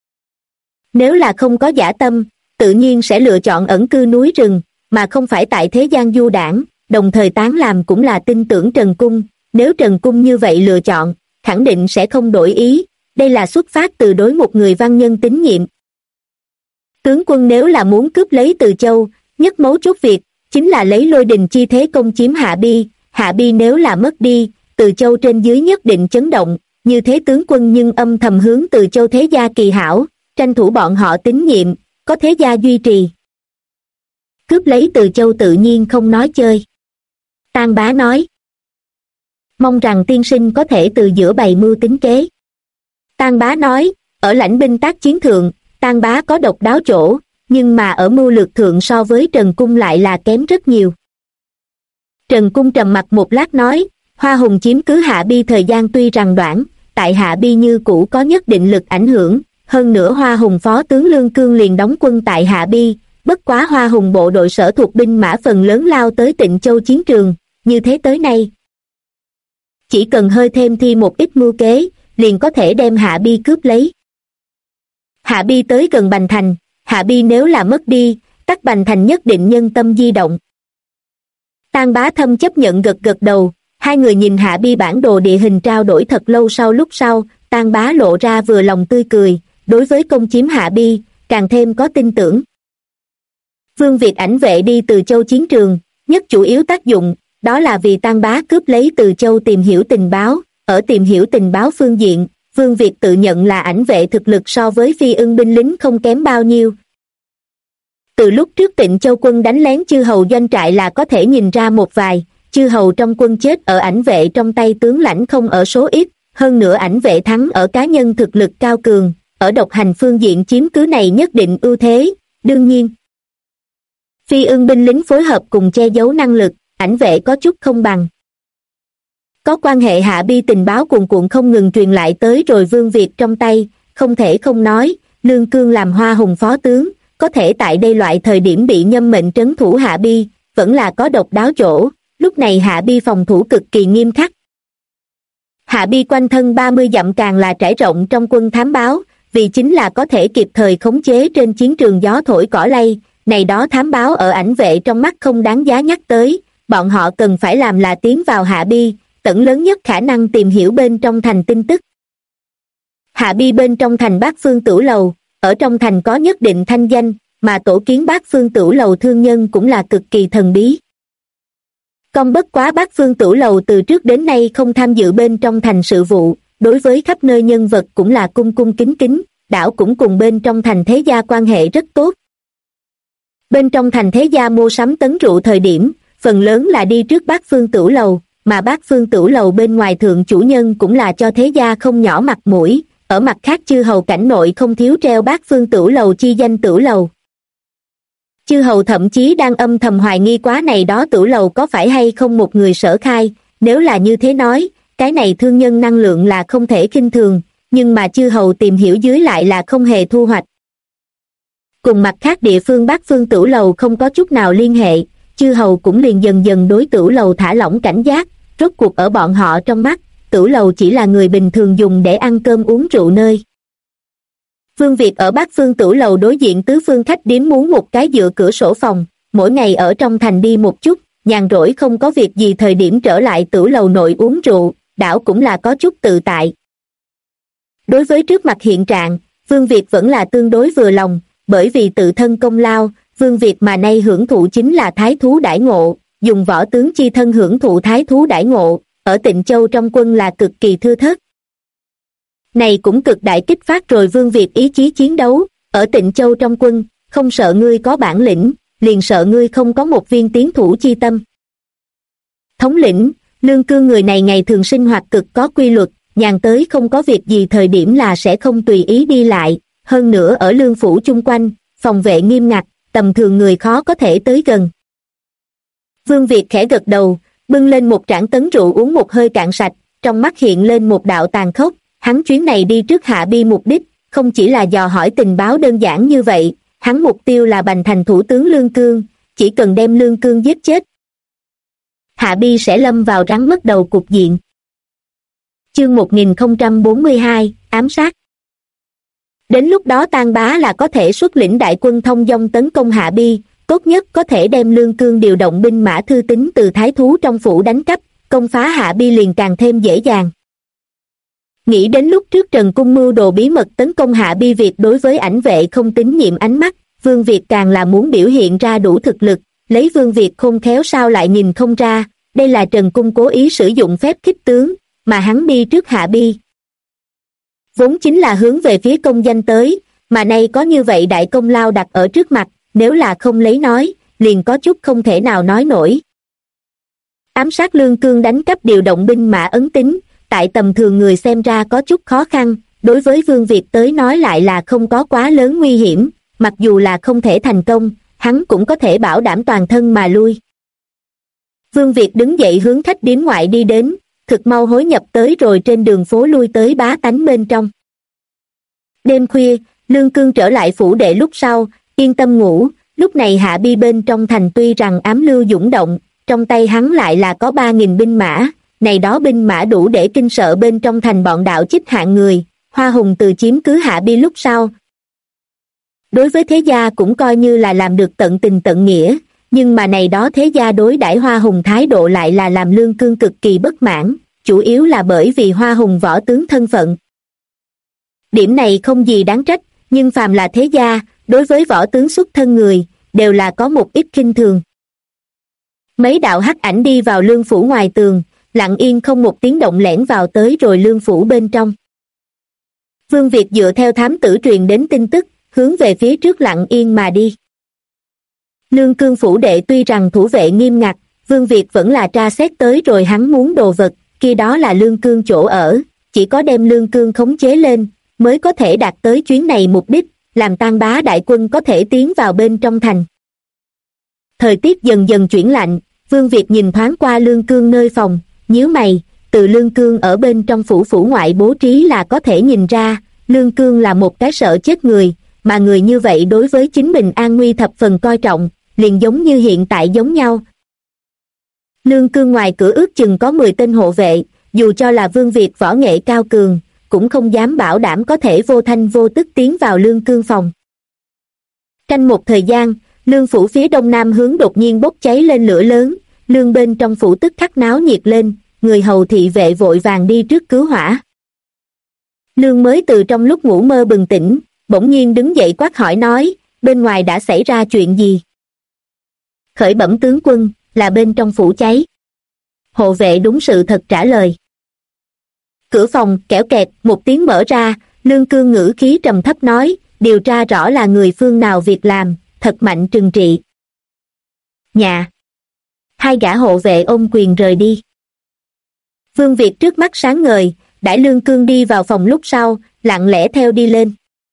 Nếu là không có dã tâm, tự nhiên sẽ lựa chọn ẩn cư núi rừng, mà không phải tại thế gian du đảng, đồng thời tán làm cũng là tin tưởng Trần Cung, nếu Trần Cung như vậy lựa chọn, khẳng định sẽ không đổi ý, đây là xuất phát từ đối một người văn nhân tín nhiệm. Tướng quân nếu là muốn cướp lấy Từ Châu, nhất mấu chốt việc, chính là lấy Lôi Đình chi thế công chiếm Hạ Bi nếu là mất đi, Từ Châu trên dưới nhất định chấn động, như thế tướng quân nhưng âm thầm hướng Từ Châu thế gia kỳ hảo, tranh thủ bọn họ tín nhiệm, có thế gia duy trì. Cướp lấy Từ Châu tự nhiên không nói chơi. Tang Bá nói. Mong rằng tiên sinh có thể từ giữa bày mưu tính kế. Tang Bá nói, ở lãnh binh tác chiến thượng, Tang Bá có độc đáo chỗ, nhưng mà ở mưu lược thượng so với Trần Cung lại là kém rất nhiều. Trần Cung trầm mặt một lát nói, Hoa Hùng chiếm cứ Hạ Bi thời gian tuy rằng đoạn, tại Hạ Bi như cũ có nhất định lực ảnh hưởng, hơn nữa Hoa Hùng phó tướng Lương Cương liền đóng quân tại Hạ Bi, bất quá Hoa Hùng bộ đội sở thuộc binh mã phần lớn lao tới Tịnh Châu chiến trường, như thế tới nay. Chỉ cần hơi thêm thi một ít mưu kế, liền có thể đem Hạ Bi cướp lấy. Hạ Bi tới gần Bành Thành, Hạ Bi nếu là mất đi, tắc Bành Thành nhất định nhân tâm di động. Tang Bá Thâm chấp nhận gật gật đầu, hai người nhìn Hạ Bi bản đồ địa hình trao đổi thật lâu lúc sau, Tang Bá lộ ra vừa lòng tươi cười, đối với công chiếm Hạ Bi, càng thêm có tin tưởng. Vương Việt ảnh vệ đi Từ Châu chiến trường, nhất chủ yếu tác dụng, đó là vì Tang Bá cướp lấy Từ Châu tìm hiểu tình báo, ở tìm hiểu tình báo phương diện, Vương Việt tự nhận là ảnh vệ thực lực so với Phi Ưng binh lính không kém bao nhiêu. Từ lúc trước Tịnh Châu quân đánh lén chư hầu doanh trại là có thể nhìn ra một vài, chư hầu trong quân chết ở ảnh vệ trong tay tướng lãnh không ở số ít, hơn nữa ảnh vệ thắng ở cá nhân thực lực cao cường, ở độc hành phương diện chiếm cứ này nhất định ưu thế, đương nhiên. Phi Ưng binh lính phối hợp cùng che giấu năng lực, ảnh vệ có chút không bằng. Có quan hệ Hạ Bi tình báo cuồn cuộn không ngừng truyền lại tới rồi Vương Việt trong tay, không thể không nói, Lương Cương làm Hoa Hùng phó tướng, có thể tại đây loại thời điểm bị nhâm mệnh trấn thủ Hạ Bi, vẫn là có độc đáo chỗ, lúc này Hạ Bi phòng thủ cực kỳ nghiêm khắc. Hạ Bi quanh thân 30 dặm càng là trải rộng trong quân thám báo, vì chính là có thể kịp thời khống chế trên chiến trường gió thổi cỏ lay, này đó thám báo ở ảnh vệ trong mắt không đáng giá nhắc tới, bọn họ cần phải làm là tiến vào Hạ Bi, tận lớn nhất khả năng tìm hiểu bên trong thành tin tức. Hạ Bi bên trong thành Bát Phương Tửu Lầu, ở trong thành có nhất định thanh danh, mà tổ kiến Bát Phương Tửu Lầu thương nhân cũng là cực kỳ thần bí. Còn bất quá Bát Phương Tửu Lầu từ trước đến nay không tham dự bên trong thành sự vụ, đối với khắp nơi nhân vật cũng là cung cung kính kính, đảo cũng cùng bên trong thành thế gia quan hệ rất tốt. Bên trong thành thế gia mua sắm tấn rượu thời điểm, phần lớn là đi trước Bát Phương Tửu Lầu, mà Bát Phương Tửu Lầu bên ngoài thượng chủ nhân cũng là cho thế gia không nhỏ mặt mũi, ở mặt khác chư hầu cảnh nội không thiếu treo Bát Phương Tửu Lầu chi danh Tửu Lầu. Chư hầu thậm chí đang âm thầm hoài nghi quá này đó Tửu Lầu có phải hay không một người sở khai, nếu là như thế nói, cái này thương nhân năng lượng là không thể khinh thường, nhưng mà chư hầu tìm hiểu dưới lại là không hề thu hoạch. Cùng mặt khác địa phương Bát Phương Tửu Lầu không có chút nào liên hệ, chư hầu cũng liền dần dần đối Tửu Lầu thả lỏng cảnh giác, rốt cuộc ở bọn họ trong mắt, Tửu Lầu chỉ là người bình thường dùng để ăn cơm uống rượu nơi. Vương Việt ở Bát Phương Tửu Lầu đối diện tứ phương khách điếm muốn một cái dựa cửa sổ phòng, mỗi ngày ở trong thành đi một chút, nhàn rỗi không có việc gì thời điểm trở lại Tửu Lầu nội uống rượu, đảo cũng là có chút tự tại. Đối với trước mặt hiện trạng, Vương Việt vẫn là tương đối vừa lòng, bởi vì tự thân công lao, Vương Việt mà nay hưởng thụ chính là thái thú đãi ngộ, dùng võ tướng chi thân hưởng thụ thái thú đãi ngộ, ở Tịnh Châu trong quân là cực kỳ thưa thớt. Này cũng cực đại kích phát rồi Vương Việt ý chí chiến đấu, ở Tịnh Châu trong quân, không sợ ngươi có bản lĩnh, liền sợ ngươi không có một viên tiến thủ chi tâm. Thống lĩnh, Lương Cương người này ngày thường sinh hoạt cực có quy luật, nhàn tới không có việc gì thời điểm là sẽ không tùy ý đi lại, hơn nữa ở lương phủ chung quanh, phòng vệ nghiêm ngặt, tầm thường người khó có thể tới gần. Vương Việt khẽ gật đầu, bưng lên một trảng tấn rượu uống một hơi cạn sạch, trong mắt hiện lên một đạo tàn khốc, hắn chuyến này đi trước Hạ Bi mục đích, không chỉ là dò hỏi tình báo đơn giản như vậy, hắn mục tiêu là bành thành thủ tướng Lương Cương, chỉ cần đem Lương Cương giết chết. Hạ Bi sẽ lâm vào rắn mất đầu cục diện. Chương 1042, ám sát. Đến lúc đó Tang Bá là có thể xuất lĩnh đại quân thông dong tấn công Hạ Bi, tốt nhất có thể đem Lương Cương điều động binh mã thư tín từ thái thú trong phủ đánh cắp, công phá Hạ Bi liền càng thêm dễ dàng. Nghĩ đến lúc trước Trần Cung mưu đồ bí mật tấn công Hạ Bi Việt đối với ảnh vệ không tín nhiệm ánh mắt, Vương Việt càng là muốn biểu hiện ra đủ thực lực, lấy Vương Việt khôn khéo sao lại nhìn không ra, đây là Trần Cung cố ý sử dụng phép khích tướng, mà hắn đi trước Hạ Bi. Vốn chính là hướng về phía công danh tới, mà nay có như vậy đại công lao đặt ở trước mặt, nếu là không lấy nói, liền có chút không thể nào nói nổi. Ám sát Lương Cương đánh cắp điều động binh mã ấn tín, tại tầm thường người xem ra có chút khó khăn, đối với Vương Việt tới nói lại là không có quá lớn nguy hiểm, mặc dù là không thể thành công, hắn cũng có thể bảo đảm toàn thân mà lui. Vương Việt đứng dậy hướng khách điếm ngoại đi đến, thực mau hối nhập tới rồi trên đường phố lui tới bá tánh bên trong. Đêm khuya, Lương Cương trở lại phủ đệ lúc sau, yên tâm ngủ, lúc này Hạ Bi bên trong thành tuy rằng ám lưu dũng động, trong tay hắn lại là có 3.000 binh mã, này đó binh mã đủ để kinh sợ bên trong thành bọn đạo chích hạng người, Hoa Hùng từ chiếm cứ Hạ Bi lúc sau. Đối với thế gia cũng coi như là làm được tận tình tận nghĩa, nhưng mà này đó thế gia đối đãi Hoa Hùng thái độ lại là làm Lương Cương cực kỳ bất mãn, chủ yếu là bởi vì Hoa Hùng võ tướng thân phận. Điểm này không gì đáng trách, nhưng phàm là thế gia, đối với võ tướng xuất thân người, đều là có một ít khinh thường. Mấy đạo hắc ảnh đi vào Lương phủ ngoài tường, lặng yên không một tiếng động lẻn vào tới rồi Lương phủ bên trong. Vương Việt dựa theo thám tử truyền đến tin tức, hướng về phía trước lặng yên mà đi. Lương Cương phủ đệ tuy rằng thủ vệ nghiêm ngặt, Vương Việt vẫn là tra xét tới rồi hắn muốn đồ vật, kia đó là Lương Cương chỗ ở, chỉ có đem Lương Cương khống chế lên, mới có thể đạt tới chuyến này mục đích, làm Tang Bá đại quân có thể tiến vào bên trong thành. Thời tiết dần dần chuyển lạnh, Vương Việt nhìn thoáng qua Lương Cương nơi phòng, nhíu mày, từ Lương Cương ở bên trong phủ ngoại bố trí là có thể nhìn ra, Lương Cương là một cái sợ chết người, mà người như vậy đối với chính mình an nguy thập phần coi trọng, liền giống như hiện tại giống nhau. Lương Cương ngoài cửa ước chừng có 10 tên hộ vệ, dù cho là Vương Việt võ nghệ cao cường, cũng không dám bảo đảm có thể vô thanh vô tức tiến vào Lương Cương phòng. Canh một thời gian, Lương phủ phía đông nam hướng đột nhiên bốc cháy lên lửa lớn, Lương bên trong phủ tức khắc náo nhiệt lên, người hầu thị vệ vội vàng đi trước cứu hỏa. Lương mới từ trong lúc ngủ mơ bừng tỉnh, bỗng nhiên đứng dậy quát hỏi nói, bên ngoài đã xảy ra chuyện gì? Khởi bẩm tướng quân, là bên trong phủ cháy. Hộ vệ đúng sự thật trả lời. Cửa phòng kẽo kẹt một tiếng mở ra, Lương Cương ngữ khí trầm thấp nói, điều tra rõ là người phương nào việc làm, thật mạnh trừng trị. Nhà. Hai gã hộ vệ ôm quyền rời đi. Vương Việt trước mắt sáng ngời, đãi Lương Cương đi vào phòng lúc sau, lặng lẽ theo đi lên.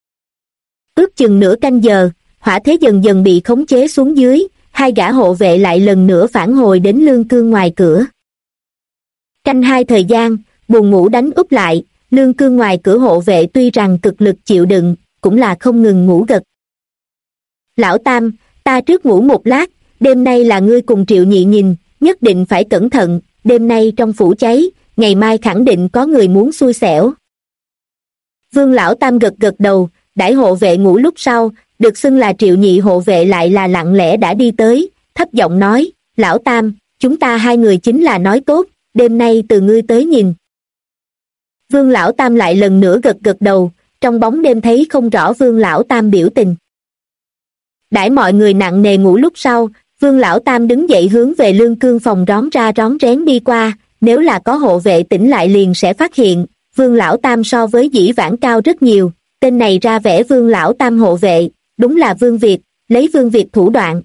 Ước chừng nửa canh giờ, hỏa thế dần dần bị khống chế xuống dưới, hai gã hộ vệ lại lần nữa phản hồi đến Lương Cương ngoài cửa. Canh hai thời gian, buồn ngủ đánh úp lại, Lương Cương ngoài cửa hộ vệ tuy rằng cực lực chịu đựng, cũng là không ngừng ngủ gật. Lão Tam, ta trước ngủ một lát, đêm nay là ngươi cùng Triệu Nhị nhìn, nhất định phải cẩn thận, đêm nay trong phủ cháy, ngày mai khẳng định có người muốn xui xẻo. Vương Lão Tam gật gật đầu, đãi hộ vệ ngủ lúc sau, được xưng là Triệu Nhị hộ vệ lại là lặng lẽ đã đi tới, thấp giọng nói, Lão Tam, chúng ta hai người chính là nói tốt, đêm nay từ ngươi tới nhìn. Vương Lão Tam lại lần nữa gật gật đầu, trong bóng đêm thấy không rõ Vương Lão Tam biểu tình. Đãi mọi người nặng nề ngủ lúc sau, Vương Lão Tam đứng dậy hướng về Lương Cương phòng rón ra rón rén đi qua, nếu là có hộ vệ tỉnh lại liền sẽ phát hiện, Vương Lão Tam so với dĩ vãng cao rất nhiều, tên này ra vẻ Vương Lão Tam hộ vệ, đúng là Vương Việt, lấy Vương Việt thủ đoạn.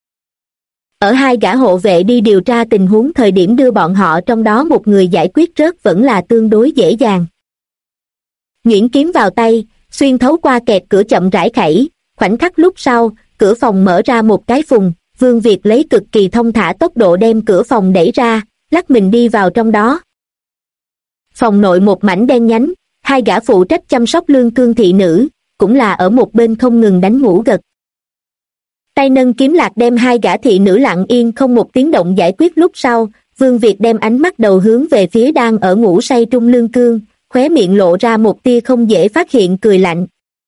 Ở hai gã hộ vệ đi điều tra tình huống thời điểm đưa bọn họ trong đó một người giải quyết rớt vẫn là tương đối dễ dàng. Nhuyễn kiếm vào tay, xuyên thấu qua kẹt cửa chậm rãi khẩy, khoảnh khắc lúc sau, cửa phòng mở ra một cái phùng, Vương Việt lấy cực kỳ thông thả tốc độ đem cửa phòng đẩy ra, lắc mình đi vào trong đó. Phòng nội một mảnh đen nhánh, hai gã phụ trách chăm sóc Lương Cương thị nữ, cũng là ở một bên không ngừng đánh ngủ gật. Tay nâng kiếm lạc đem hai gã thị nữ lặng yên không một tiếng động giải quyết lúc sau, Vương Việt đem ánh mắt đầu hướng về phía đang ở ngủ say trung Lương Cương, khóe miệng lộ ra một tia không dễ phát hiện cười lạnh.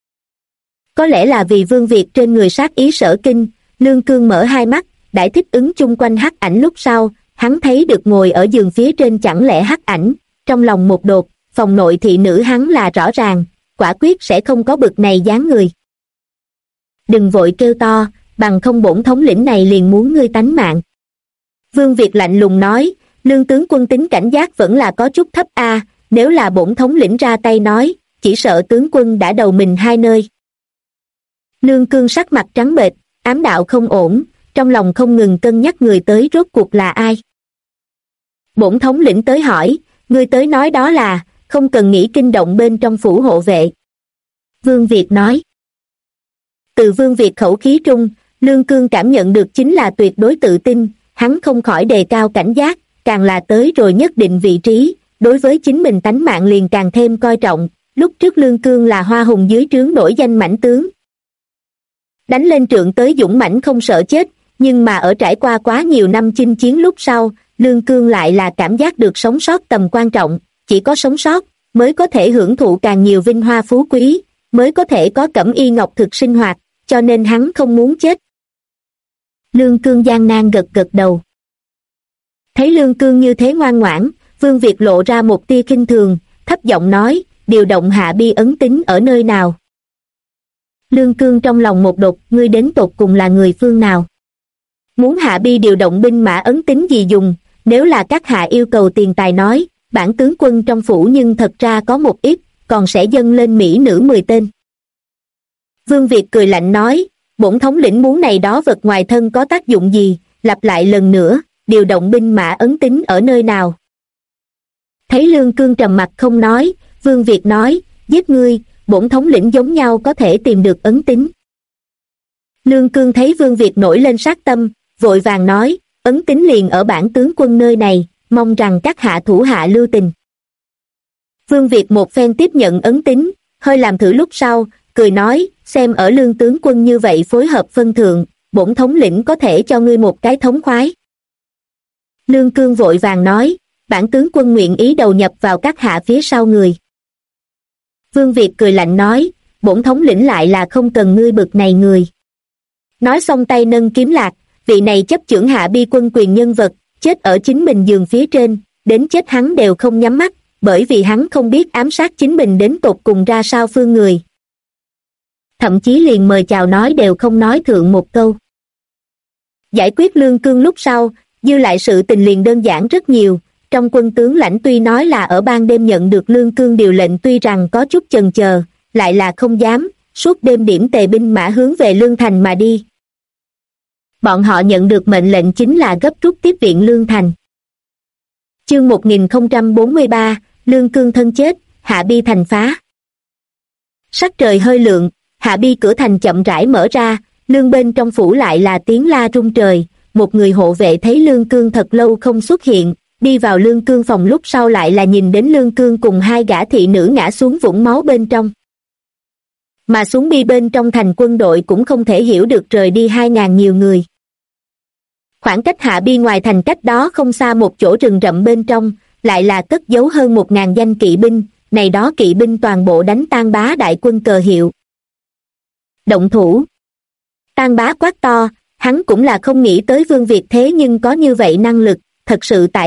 Có lẽ là vì Vương Việt trên người sát ý sở kinh, Lương Cương mở hai mắt, đãi thích ứng chung quanh hắc ảnh lúc sau, hắn thấy được ngồi ở giường phía trên chẳng lẽ hắc ảnh, trong lòng một đột, phòng nội thị nữ hắn là rõ ràng, quả quyết sẽ không có bực này dáng người. Đừng vội kêu to, bằng không bổn thống lĩnh này liền muốn ngươi tánh mạng. Vương Việt lạnh lùng nói, Lương tướng quân tính cảnh giác vẫn là có chút thấp a, nếu là bổn thống lĩnh ra tay nói, chỉ sợ tướng quân đã đầu mình hai nơi. Lương Cương sắc mặt trắng bệch, ám đạo không ổn, trong lòng không ngừng cân nhắc người tới rốt cuộc là ai. Bổn thống lĩnh tới hỏi, ngươi tới nói đó là, không cần nghĩ kinh động bên trong phủ hộ vệ. Vương Việt nói. Từ Vương Việt khẩu khí trung, Lương Cương cảm nhận được chính là tuyệt đối tự tin, hắn không khỏi đề cao cảnh giác, càng là tới rồi nhất định vị trí, đối với chính mình tánh mạng liền càng thêm coi trọng, lúc trước Lương Cương là hoa hùng dưới trướng nổi danh mãnh tướng. Đánh lên trượng tới dũng mãnh không sợ chết, nhưng mà ở trải qua quá nhiều năm chinh chiến lúc sau, Lương Cương lại là cảm giác được sống sót tầm quan trọng, chỉ có sống sót, mới có thể hưởng thụ càng nhiều vinh hoa phú quý, mới có thể có cẩm y ngọc thực sinh hoạt, cho nên hắn không muốn chết. Lương Cương gian nan gật gật đầu. Thấy Lương Cương như thế ngoan ngoãn, Vương Việt lộ ra một tia khinh thường, thấp giọng nói, điều động hạ bi ấn tín ở nơi nào. Lương Cương trong lòng một đột, ngươi đến tột cùng là người phương nào? Muốn hạ bi điều động binh mã ấn tín gì dùng, nếu là các hạ yêu cầu tiền tài nói, bản tướng quân trong phủ nhưng thật ra có một ít, còn sẽ dâng lên mỹ nữ 10 tên. Vương Việt cười lạnh nói, bổn thống lĩnh muốn này đó vật ngoài thân có tác dụng gì, lặp lại lần nữa, điều động binh mã ấn tín ở nơi nào. Thấy Lương Cương trầm mặt không nói, Vương Việt nói, giết ngươi, bổn thống lĩnh giống nhau có thể tìm được ấn tín. Lương Cương thấy Vương Việt nổi lên sát tâm, vội vàng nói, ấn tín liền ở bản tướng quân nơi này, mong rằng các hạ thủ hạ lưu tình. Vương Việt một phen tiếp nhận ấn tín, hơi làm thử lúc sau, cười nói, xem ở Lương tướng quân như vậy phối hợp phân thượng, bổn thống lĩnh có thể cho ngươi một cái thống khoái. Lương Cương vội vàng nói, bản tướng quân nguyện ý đầu nhập vào các hạ phía sau người. Vương Việt cười lạnh nói, bổn thống lĩnh lại là không cần ngươi bực này người. Nói xong tay nâng kiếm lạc, vị này chấp chưởng hạ bi quân quyền nhân vật, chết ở chính mình giường phía trên, đến chết hắn đều không nhắm mắt, bởi vì hắn không biết ám sát chính mình đến tột cùng ra sao phương người. Thậm chí liền mời chào nói đều không nói thượng một câu. Giải quyết Lương Cương lúc sau, dư lại sự tình liền đơn giản rất nhiều, trong quân tướng lãnh tuy nói là ở ban đêm nhận được Lương Cương điều lệnh tuy rằng có chút chần chờ, lại là không dám, suốt đêm điểm tề binh mã hướng về Lương Thành mà đi. Bọn họ nhận được mệnh lệnh chính là gấp rút tiếp viện Lương Thành. Chương 1043, Lương Cương thân chết, Hạ Bi thành phá. Sắc trời hơi lượng, Hạ Bi cửa thành chậm rãi mở ra, Lương bên trong phủ lại là tiếng la rung trời. Một người hộ vệ thấy Lương Cương thật lâu không xuất hiện, đi vào Lương Cương phòng lúc sau lại là nhìn đến Lương Cương cùng hai gã thị nữ ngã xuống vũng máu bên trong. Mà xuống bi bên trong thành quân đội cũng không thể hiểu được rời đi 2.000 nhiều người. Khoảng cách Hạ Bi ngoài thành cách đó không xa một chỗ rừng rậm bên trong, lại là cất giấu hơn 1.000 danh kỵ binh, này đó kỵ binh toàn bộ đánh tan bá đại quân cờ hiệu. Động thủ. Tan bá quát to, hắn cũng là không nghĩ tới Vương Việt thế nhưng có như vậy năng lực, thật sự tại